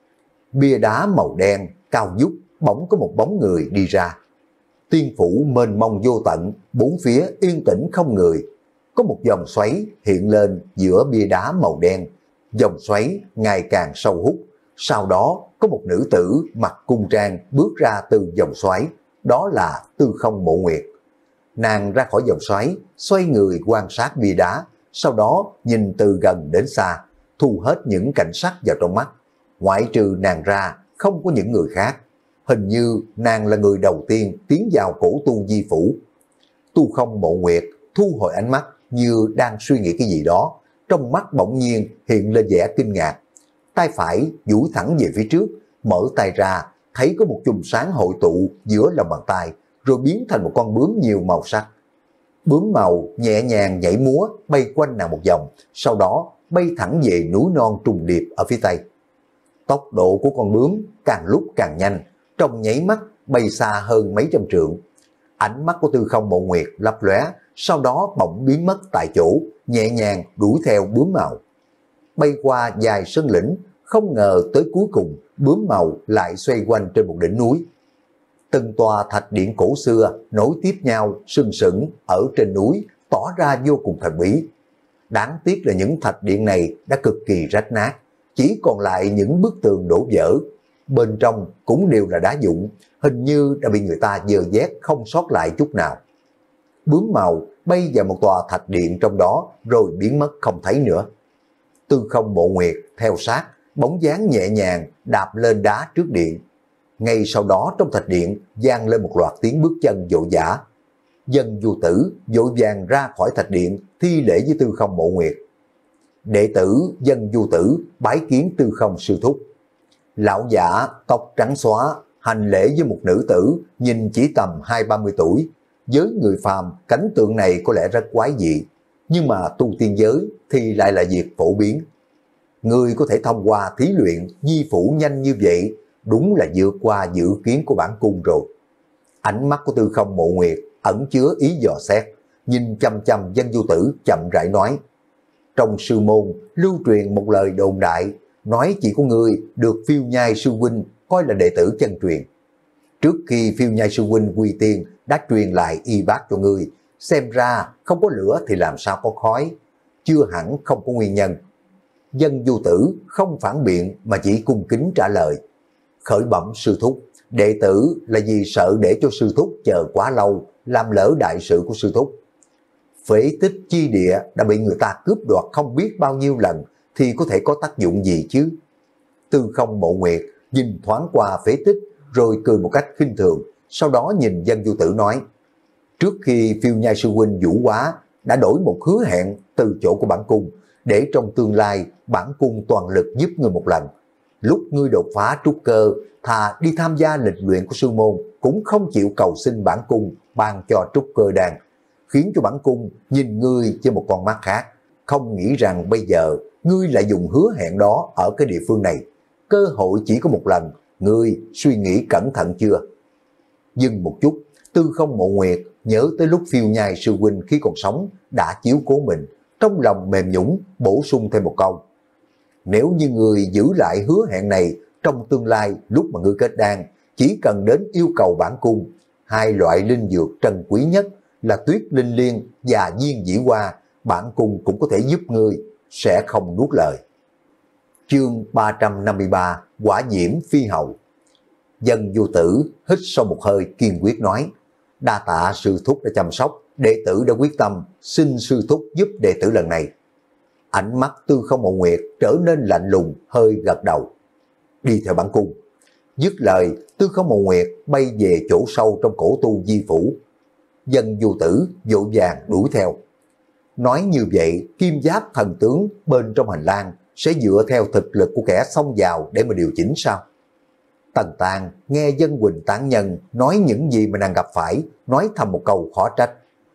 bia đá màu đen cao vút, bỗng có một bóng người đi ra. Tiên phủ mênh mông vô tận, bốn phía yên tĩnh không người. Có một dòng xoáy hiện lên giữa bia đá màu đen, dòng xoáy ngày càng sâu hút. Sau đó có một nữ tử mặc cung trang bước ra từ dòng xoáy, đó là Tư Không Mộ Nguyệt. Nàng ra khỏi dòng xoáy, xoay người quan sát bia đá, sau đó nhìn từ gần đến xa, thu hết những cảnh sắc vào trong mắt. Ngoại trừ nàng ra, không có những người khác. Hình như nàng là người đầu tiên tiến vào cổ tu di phủ. Tu Không Mộ Nguyệt thu hồi ánh mắt như đang suy nghĩ cái gì đó, trong mắt bỗng nhiên hiện lên vẻ kinh ngạc. Tay phải duỗi thẳng về phía trước, mở tay ra, thấy có một chùm sáng hội tụ giữa lòng bàn tay, rồi biến thành một con bướm nhiều màu sắc. Bướm màu nhẹ nhàng nhảy múa bay quanh nàng một vòng, sau đó bay thẳng về núi non trùng điệp ở phía tây. Tốc độ của con bướm càng lúc càng nhanh, trong nháy mắt bay xa hơn mấy trăm trượng. Ánh mắt của Tư Không Mộ Nguyệt lấp lóe, sau đó bỗng biến mất tại chỗ, nhẹ nhàng đuổi theo bướm màu. Bay qua dài sơn lĩnh, không ngờ tới cuối cùng bướm màu lại xoay quanh trên một đỉnh núi. Từng tòa thạch điện cổ xưa nối tiếp nhau sừng sững ở trên núi, tỏ ra vô cùng thần bí. Đáng tiếc là những thạch điện này đã cực kỳ rách nát, chỉ còn lại những bức tường đổ vỡ. Bên trong cũng đều là đá vụn, hình như đã bị người ta dơ vét không sót lại chút nào. Bướm màu bay vào một tòa thạch điện trong đó rồi biến mất không thấy nữa. Tư Không Mộ Nguyệt theo sát, bóng dáng nhẹ nhàng đạp lên đá trước điện. Ngay sau đó trong thạch điện vang lên một loạt tiếng bước chân vội vã. Dân Du Tử vội vàng ra khỏi thạch điện thi lễ với Tư Không Mộ Nguyệt. Đệ tử Dân Du Tử bái kiến Tư Không sư thúc. Lão giả tóc trắng xóa hành lễ với một nữ tử nhìn chỉ tầm hai ba mươi tuổi. Với người phàm cảnh tượng này có lẽ rất quái dị, nhưng mà tu tiên giới thì lại là việc phổ biến. Người có thể thông qua thí luyện di phủ nhanh như vậy, đúng là vượt qua dự kiến của bản cung rồi. Ánh mắt của Tư Không Mộ Nguyệt ẩn chứa ý dò xét, nhìn chăm chăm Dân Du Tử chậm rãi nói. Trong sư môn lưu truyền một lời đồn đại, nói chỉ có người được Phiêu Nhai sư huynh coi là đệ tử chân truyền. Trước khi Phiêu Nhai sư huynh quy tiên đã truyền lại y bác cho ngươi, xem ra không có lửa thì làm sao có khói, chưa hẳn không có nguyên nhân. Dân Du Tử không phản biện mà chỉ cung kính trả lời. Khởi bẩm sư thúc, đệ tử là vì sợ để cho sư thúc chờ quá lâu, làm lỡ đại sự của sư thúc. Phế tích chi địa đã bị người ta cướp đoạt không biết bao nhiêu lần, thì có thể có tác dụng gì chứ? Tư Không Mộ Nguyệt nhìn thoáng qua phế tích rồi cười một cách khinh thường, sau đó nhìn Dân Du Tử nói. Trước khi Phiêu Nhai sư huynh Vũ Quá đã đổi một hứa hẹn từ chỗ của bản cung, để trong tương lai bản cung toàn lực giúp ngươi một lần. Lúc ngươi đột phá trúc cơ, thà đi tham gia lịch luyện của sư môn cũng không chịu cầu xin bản cung ban cho trúc cơ đan, khiến cho bản cung nhìn ngươi với một con mắt khác. Không nghĩ rằng bây giờ ngươi lại dùng hứa hẹn đó ở cái địa phương này. Cơ hội chỉ có một lần, ngươi suy nghĩ cẩn thận chưa? Dừng một chút, Tư Không Mộ Nguyệt nhớ tới lúc Phiêu Nhai sư huynh khi còn sống đã chiếu cố mình, trong lòng mềm nhũn bổ sung thêm một câu. Nếu như người giữ lại hứa hẹn này, trong tương lai lúc mà ngươi kết đan, chỉ cần đến yêu cầu bản cung, hai loại linh dược trân quý nhất là Tuyết Linh Liên và Diên Dĩ Hoa, bản cung cũng có thể giúp ngươi, sẽ không nuốt lời. Chương ba trăm năm mươi ba, Quả Diễm Phi Hậu. Dân Du Tử hít sâu một hơi kiên quyết nói. Đa tạ sư thúc đã chăm sóc, đệ tử đã quyết tâm, xin sư thúc giúp đệ tử lần này. Ánh mắt Tư Không Mộ Nguyệt trở nên lạnh lùng, hơi gật đầu. Đi theo bản cung. Dứt lời, Tư Không Mộ Nguyệt bay về chỗ sâu trong cổ tu di phủ. Dân Du Tử vội vàng đuổi theo. Nói như vậy, kim giáp thần tướng bên trong hành lang sẽ dựa theo thực lực của kẻ xông vào để mà điều chỉnh sao? Tần Tàng nghe Dân Quỳnh tán nhân nói những gì mà nàng gặp phải, nói thầm một câu khó trách.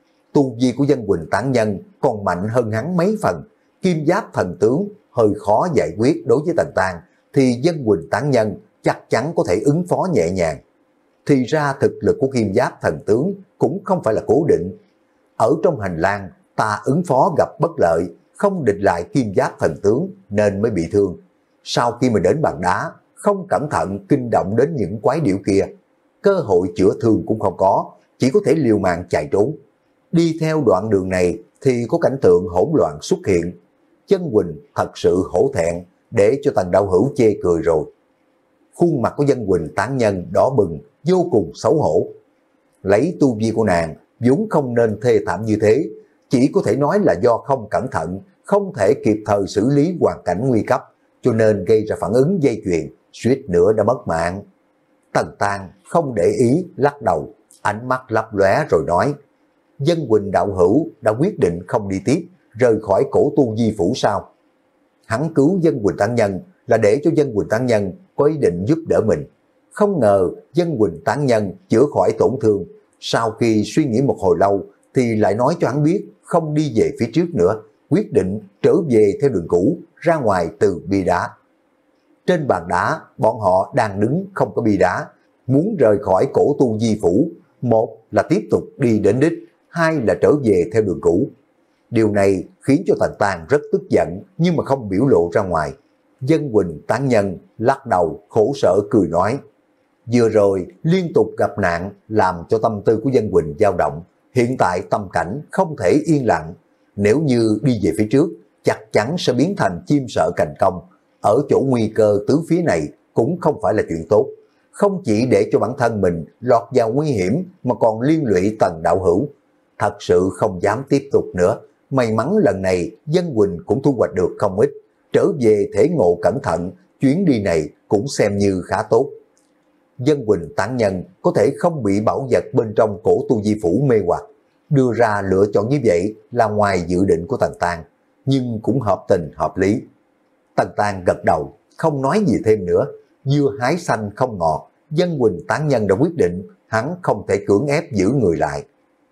Tu vi của Dân Quỳnh tán nhân còn mạnh hơn hắn mấy phần, kim giáp thần tướng hơi khó giải quyết đối với Tần Tàng, thì Dân Quỳnh tán nhân chắc chắn có thể ứng phó nhẹ nhàng. Thì ra thực lực của kim giáp thần tướng cũng không phải là cố định. Ở trong hành lang ta ứng phó gặp bất lợi, không địch lại kim giáp thần tướng nên mới bị thương. Sau khi mà đến bàn đá, không cẩn thận kinh động đến những quái điểu kia, cơ hội chữa thương cũng không có, chỉ có thể liều mạng chạy trốn. Đi theo đoạn đường này thì có cảnh tượng hỗn loạn xuất hiện. Dân Quỳnh thật sự hổ thẹn để cho Tần Đạo Hữu chê cười rồi. Khuôn mặt của Dân Quỳnh tán nhân đỏ bừng, vô cùng xấu hổ. Lấy tu vi của nàng vốn không nên thê thảm như thế, chỉ có thể nói là do không cẩn thận, không thể kịp thời xử lý hoàn cảnh nguy cấp, cho nên gây ra phản ứng dây chuyền, suýt nữa đã mất mạng. Tần Tàng không để ý, lắc đầu, ánh mắt lấp lóe rồi nói: Dân Quỳnh đạo hữu đã quyết định không đi tiếp, rời khỏi cổ tu di phủ sao? Hắn cứu Dân Quỳnh tán nhân là để cho Dân Quỳnh tán nhân có ý định giúp đỡ mình. Không ngờ Dân Quỳnh tán nhân chữa khỏi tổn thương, sau khi suy nghĩ một hồi lâu thì lại nói cho hắn biết không đi về phía trước nữa, quyết định trở về theo đường cũ, ra ngoài từ bia đá. Trên bàn đá, bọn họ đang đứng không có bia đá, muốn rời khỏi cổ tu di phủ, một là tiếp tục đi đến đích, hai là trở về theo đường cũ. Điều này khiến cho Tần Tàng rất tức giận nhưng mà không biểu lộ ra ngoài. Dân Quỳnh tán nhân lắc đầu khổ sở cười nói: vừa rồi liên tục gặp nạn làm cho tâm tư của Dân Quỳnh dao động, hiện tại tâm cảnh không thể yên lặng, nếu như đi về phía trước chắc chắn sẽ biến thành chim sợ cành cong. Ở chỗ nguy cơ tứ phía này cũng không phải là chuyện tốt, không chỉ để cho bản thân mình lọt vào nguy hiểm mà còn liên lụy Tần đạo hữu. Thật sự không dám tiếp tục nữa. May mắn lần này Dân Quỳnh cũng thu hoạch được không ít, trở về thể ngộ cẩn thận, chuyến đi này cũng xem như khá tốt. Dân Quỳnh tán nhân có thể không bị bảo vật bên trong cổ tu di phủ mê hoặc, đưa ra lựa chọn như vậy là ngoài dự định của Tần Tàng, nhưng cũng hợp tình hợp lý. Tần Tàng gật đầu, không nói gì thêm nữa. Dưa hái xanh không ngọt, Dân Quỳnh tán nhân đã quyết định, hắn không thể cưỡng ép giữ người lại.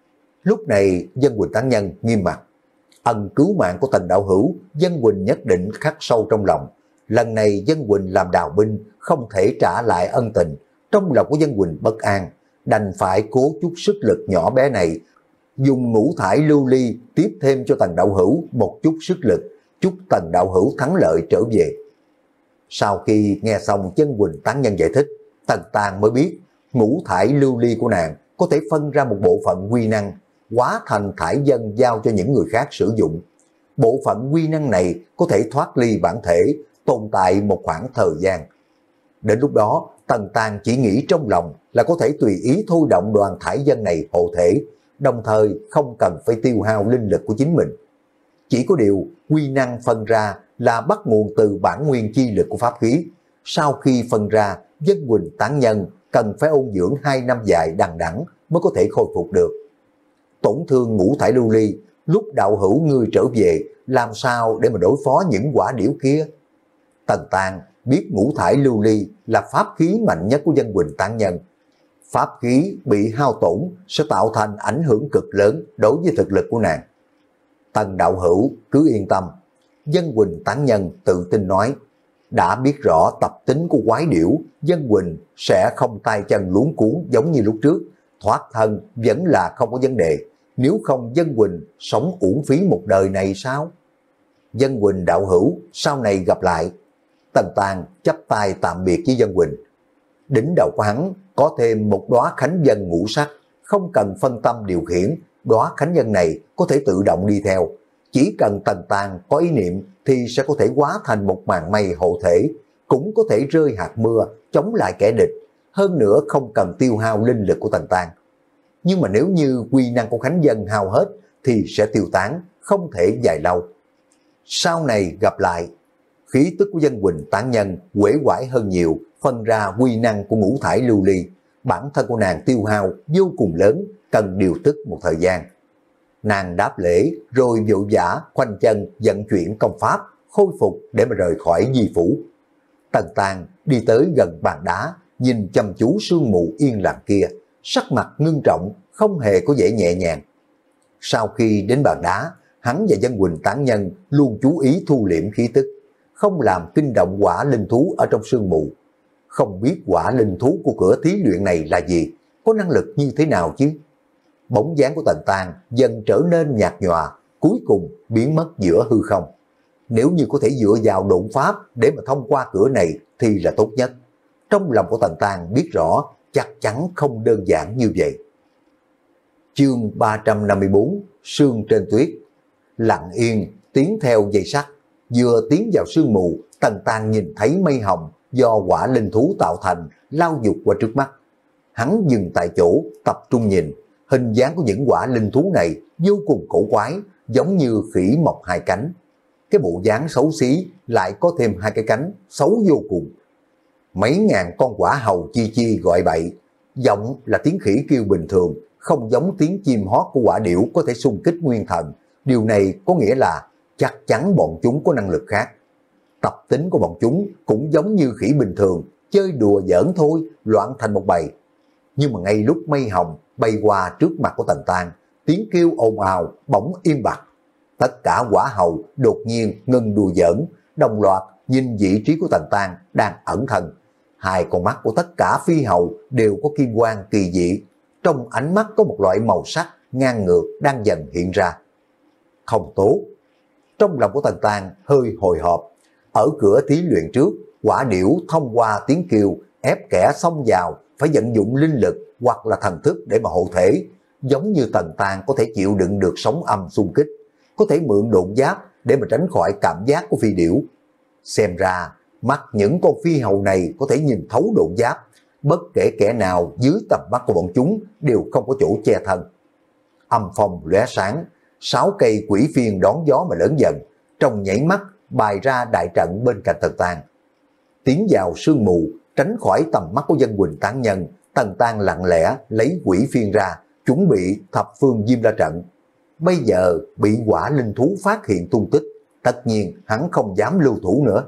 Lúc này Dân Quỳnh tán nhân nghiêm mặt: ân cứu mạng của Tần đạo hữu, Dân Quỳnh nhất định khắc sâu trong lòng. Lần này Dân Quỳnh làm đào binh, không thể trả lại ân tình. Trong lòng của Dân Quỳnh bất an, đành phải cố chút sức lực nhỏ bé này, dùng ngũ thải lưu ly tiếp thêm cho Tần đạo hữu một chút sức lực, chúc Tần đạo hữu thắng lợi trở về. Sau khi nghe xong Dân Quỳnh tán nhân giải thích, Tần Tàng mới biết ngũ thải lưu ly của nàng có thể phân ra một bộ phận quy năng, hóa thành thải dân giao cho những người khác sử dụng. Bộ phận quy năng này có thể thoát ly bản thể, tồn tại một khoảng thời gian. Đến lúc đó, Tần Tàng chỉ nghĩ trong lòng là có thể tùy ý thôi động đoàn thải dân này hộ thể, đồng thời không cần phải tiêu hao linh lực của chính mình. Chỉ có điều, quy năng phân ra là bắt nguồn từ bản nguyên chi lực của pháp khí. Sau khi phân ra, Dân Quỳnh tán nhân cần phải ôn dưỡng hai năm dài đằng đẵng mới có thể khôi phục được. Tổn thương ngũ thải lưu ly, lúc đạo hữu ngươi trở về, làm sao để mà đối phó những quả điểu kia? Tần Tàng biết ngũ thải lưu ly là pháp khí mạnh nhất của Dân Quỳnh tán nhân. Pháp khí bị hao tổn sẽ tạo thành ảnh hưởng cực lớn đối với thực lực của nàng. Tần đạo hữu cứ yên tâm, Dân Quỳnh tán nhân tự tin nói, đã biết rõ tập tính của quái điểu, Dân Quỳnh sẽ không tay chân luống cuốn giống như lúc trước, thoát thân vẫn là không có vấn đề, nếu không Dân Quỳnh sống uổng phí một đời này sao? Dân Quỳnh đạo hữu, sau này gặp lại. Tần Tàng chắp tay tạm biệt với Dân Quỳnh. Đỉnh đầu của hắn có thêm một đóa khánh vân ngũ sắc, không cần phân tâm điều khiển, đóa khánh vân này có thể tự động đi theo. Chỉ cần Tần Tàng có ý niệm thì sẽ có thể hóa thành một màn mây hộ thể, cũng có thể rơi hạt mưa, chống lại kẻ địch. Hơn nữa không cần tiêu hao linh lực của Tần Tàng. Nhưng mà nếu như quy năng của khánh vân hao hết thì sẽ tiêu tán, không thể dài lâu. Sau này gặp lại, khí tức của Dân Quỳnh tán nhân uể oải hơn nhiều, phân ra quy năng của ngũ thải lưu ly. Bản thân của nàng tiêu hao vô cùng lớn, cần điều tức một thời gian. Nàng đáp lễ rồi vội vã khoanh chân vận chuyển công pháp, khôi phục để mà rời khỏi di phủ. Tần Tàng đi tới gần bàn đá, nhìn chăm chú sương mù yên lặng kia, sắc mặt ngưng trọng, không hề có vẻ nhẹ nhàng. Sau khi đến bàn đá, hắn và Dân Quỳnh tán nhân luôn chú ý thu liễm khí tức, không làm kinh động quả linh thú ở trong sương mù. Không biết quả linh thú của cửa thí luyện này là gì, có năng lực như thế nào chứ? Bóng dáng của Tần Tang dần trở nên nhạt nhòa, cuối cùng biến mất giữa hư không. Nếu như có thể dựa vào độn pháp để mà thông qua cửa này thì là tốt nhất. Trong lòng của Tần Tang biết rõ chắc chắn không đơn giản như vậy. Chương ba trăm năm mươi tư, Sương trên tuyết. Lặng yên tiến theo dây sắt, vừa tiến vào sương mù, Tần Tang nhìn thấy mây hồng do quả linh thú tạo thành lao vụt qua trước mắt. Hắn dừng tại chỗ tập trung nhìn, hình dáng của những quả linh thú này vô cùng cổ quái, giống như khỉ mọc hai cánh. Cái bộ dáng xấu xí lại có thêm hai cái cánh xấu vô cùng. Mấy ngàn con quả hầu chi chi gọi bậy, giọng là tiếng khỉ kêu bình thường, không giống tiếng chim hót của quả điểu có thể xung kích nguyên thần. Điều này có nghĩa là chắc chắn bọn chúng có năng lực khác. Tập tính của bọn chúng cũng giống như khỉ bình thường, chơi đùa giỡn thôi, loạn thành một bầy. Nhưng mà ngay lúc mây hồng bay qua trước mặt của Tần Tang, tiếng kêu ồn ào bỗng im bặt. Tất cả quả hầu đột nhiên ngừng đùa giỡn, đồng loạt nhìn vị trí của Tần Tang đang ẩn thân. Hai con mắt của tất cả phi hầu đều có kim quang kỳ dị, trong ánh mắt có một loại màu sắc ngang ngược đang dần hiện ra. Không tốt. Trong lòng của Tần Tang hơi hồi hộp. Ở cửa thí luyện trước, quả điểu thông qua tiếng kêu ép kẻ xông vào phải vận dụng linh lực hoặc là thần thức để mà hộ thể, giống như Tần Tang có thể chịu đựng được sóng âm xung kích, có thể mượn độn giáp để mà tránh khỏi cảm giác của phi điểu. Xem ra mắt những con phi hầu này có thể nhìn thấu độn giáp, bất kể kẻ nào dưới tầm mắt của bọn chúng đều không có chỗ che thân. Âm phong lóe sáng, sáu cây quỷ phiên đón gió mà lớn dần, trong nhảy mắt bày ra đại trận bên cạnh Tần Tang. Tiến vào sương mù, tránh khỏi tầm mắt của Dân Quỳnh tán nhân, Tần Tang lặng lẽ lấy quỷ phiên ra, chuẩn bị thập phương diêm la trận. Bây giờ bị quả linh thú phát hiện tung tích, tất nhiên hắn không dám lưu thủ nữa.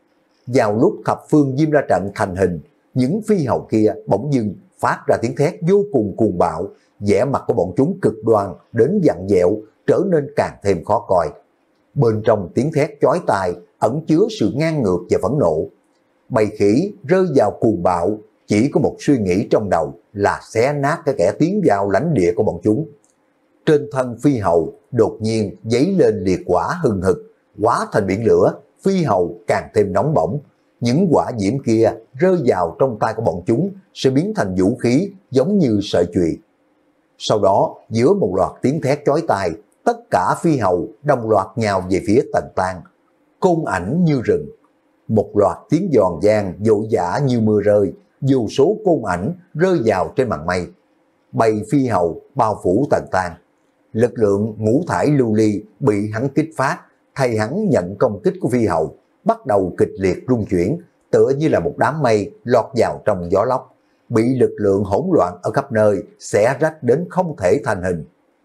Vào lúc thập phương diêm la trận thành hình, những phi hầu kia bỗng dưng phát ra tiếng thét vô cùng cuồng bạo, vẻ mặt của bọn chúng cực đoan đến vặn vẹo, trở nên càng thêm khó coi. Bên trong tiếng thét chói tai ẩn chứa sự ngang ngược và phẫn nộ. Bầy khỉ rơi vào cuồng bạo, chỉ có một suy nghĩ trong đầu là xé nát cái kẻ tiến vào lãnh địa của bọn chúng. Trên thân phi hầu đột nhiên giấy lên liệt quả hừng hực, hóa thành biển lửa, phi hầu càng thêm nóng bỏng. Những quả diễm kia rơi vào trong tay của bọn chúng sẽ biến thành vũ khí giống như sợi chùy. Sau đó giữa một loạt tiếng thét chói tai, tất cả phi hầu đồng loạt nhào về phía Tần Tang. Côn ảnh như rừng, một loạt tiếng giòn vang dội dã như mưa rơi, vô số côn ảnh rơi vào trên màn mây. Bầy phi hầu bao phủ Tần Tang. Lực lượng ngũ thải lưu ly bị hắn kích phát, thay hắn nhận công kích của phi hầu, bắt đầu kịch liệt rung chuyển, tựa như là một đám mây lọt vào trong gió lốc, bị lực lượng hỗn loạn ở khắp nơi xé rách đến không thể thành hình.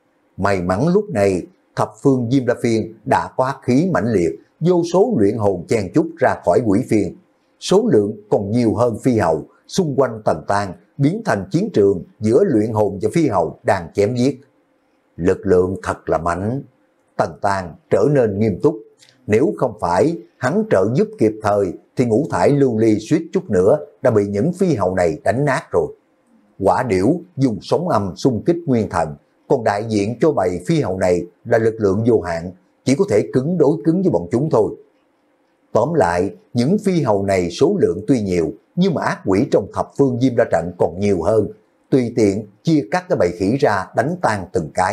May mắn lúc này thập phương diêm la phiên đã có hắc khí mãnh liệt, vô số luyện hồn chen chúc ra khỏi quỷ phiên, số lượng còn nhiều hơn phi hầu, xung quanh Tần Tang biến thành chiến trường giữa luyện hồn và phi hầu đang chém giết. Lực lượng thật là mạnh. Tần Tang trở nên nghiêm túc. Nếu không phải hắn trợ giúp kịp thời thì ngũ thải lưu ly suýt chút nữa đã bị những phi hầu này đánh nát rồi. Quả điểu dùng sóng âm xung kích nguyên thần, còn đại diện cho bầy phi hầu này là lực lượng vô hạn, chỉ có thể cứng đối cứng với bọn chúng thôi. Tóm lại, những phi hầu này số lượng tuy nhiều, nhưng mà ác quỷ trong thập phương diêm la trận còn nhiều hơn, tùy tiện chia cắt cái bầy khỉ ra đánh tan từng cái.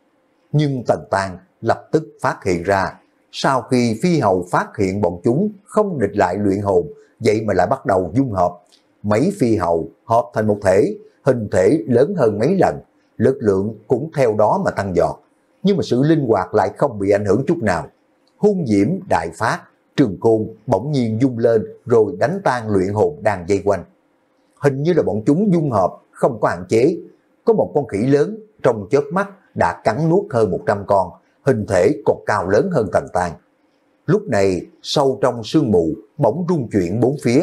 Nhưng Tần Tang lập tức phát hiện ra, sau khi phi hầu phát hiện bọn chúng không địch lại luyện hồn, vậy mà lại bắt đầu dung hợp. Mấy phi hầu hợp thành một thể, hình thể lớn hơn mấy lần, lực lượng cũng theo đó mà tăng giọt, nhưng mà sự linh hoạt lại không bị ảnh hưởng chút nào. Hung diễm đại phát, trường côn bỗng nhiên dung lên rồi đánh tan luyện hồn đang dây quanh. Hình như là bọn chúng dung hợp không có hạn chế, có một con khỉ lớn trong chớp mắt đã cắn nuốt hơn một trăm con, hình thể còn cao lớn hơn Tần Tang. Lúc này sâu trong sương mù bỗng rung chuyển bốn phía,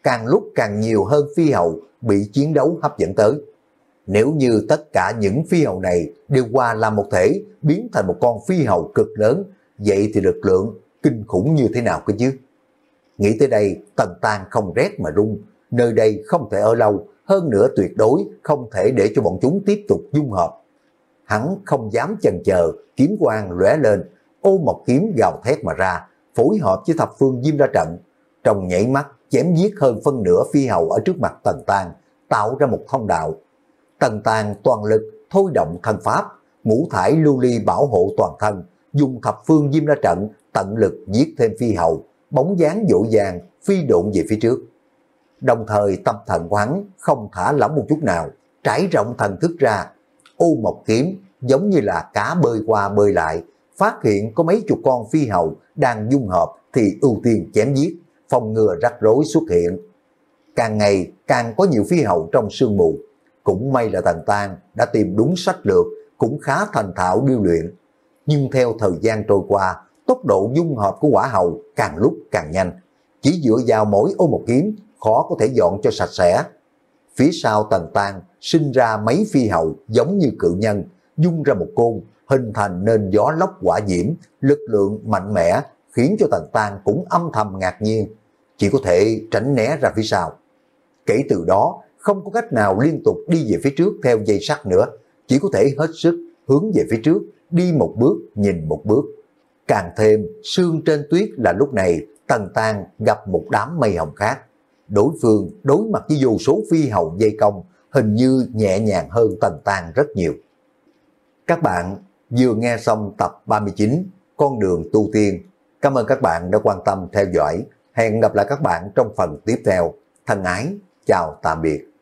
càng lúc càng nhiều hơn phi hầu bị chiến đấu hấp dẫn tới. Nếu như tất cả những phi hầu này đều hòa làm một thể, biến thành một con phi hầu cực lớn, vậy thì lực lượng kinh khủng như thế nào cơ chứ? Nghĩ tới đây, Tần Tang không rét mà run, nơi đây không thể ở lâu, hơn nữa tuyệt đối không thể để cho bọn chúng tiếp tục dung hợp. Hắn không dám chần chờ, kiếm quang lóe lên, ô một kiếm gào thét mà ra, phối hợp với thập phương diêm ra trận. Trong nhảy mắt, chém giết hơn phân nửa phi hầu ở trước mặt Tần Tang, tạo ra một thông đạo. Tần Tang toàn lực thôi động thân pháp, ngũ thải lưu ly bảo hộ toàn thân, dùng thập phương diêm ra trận, tận lực giết thêm phi hầu, bóng dáng dỗ dàng phi độn về phía trước. Đồng thời tâm thần của hắn không thả lỏng một chút nào, trải rộng thần thức ra, ô một kiếm giống như là cá bơi qua bơi lại, phát hiện có mấy chục con phi hầu đang dung hợp thì ưu tiên chém giết, phòng ngừa rắc rối xuất hiện. Càng ngày càng có nhiều phi hầu trong sương mù, cũng may là Tần Tang đã tìm đúng sách lược, cũng khá thành thạo điêu luyện. Nhưng theo thời gian trôi qua, tốc độ dung hợp của quả hầu càng lúc càng nhanh, chỉ dựa vào mỗi ô một kiếm khó có thể dọn cho sạch sẽ. Phía sau Tần Tang sinh ra mấy phi hầu giống như cự nhân, dung ra một côn, hình thành nên gió lốc hỏa diễm, lực lượng mạnh mẽ, khiến cho Tần Tang cũng âm thầm ngạc nhiên, chỉ có thể tránh né ra phía sau. Kể từ đó, không có cách nào liên tục đi về phía trước theo dây sắt nữa, chỉ có thể hết sức hướng về phía trước, đi một bước nhìn một bước. Càng thêm sương trên tuyết là lúc này Tần Tang gặp một đám mây hồng khác. Đối phương đối mặt với vô số phi hầu dây công, hình như nhẹ nhàng hơn Tần Tang rất nhiều. Các bạn vừa nghe xong tập ba mươi chín Con đường tu tiên. Cảm ơn các bạn đã quan tâm theo dõi. Hẹn gặp lại các bạn trong phần tiếp theo. Thân ái, chào tạm biệt.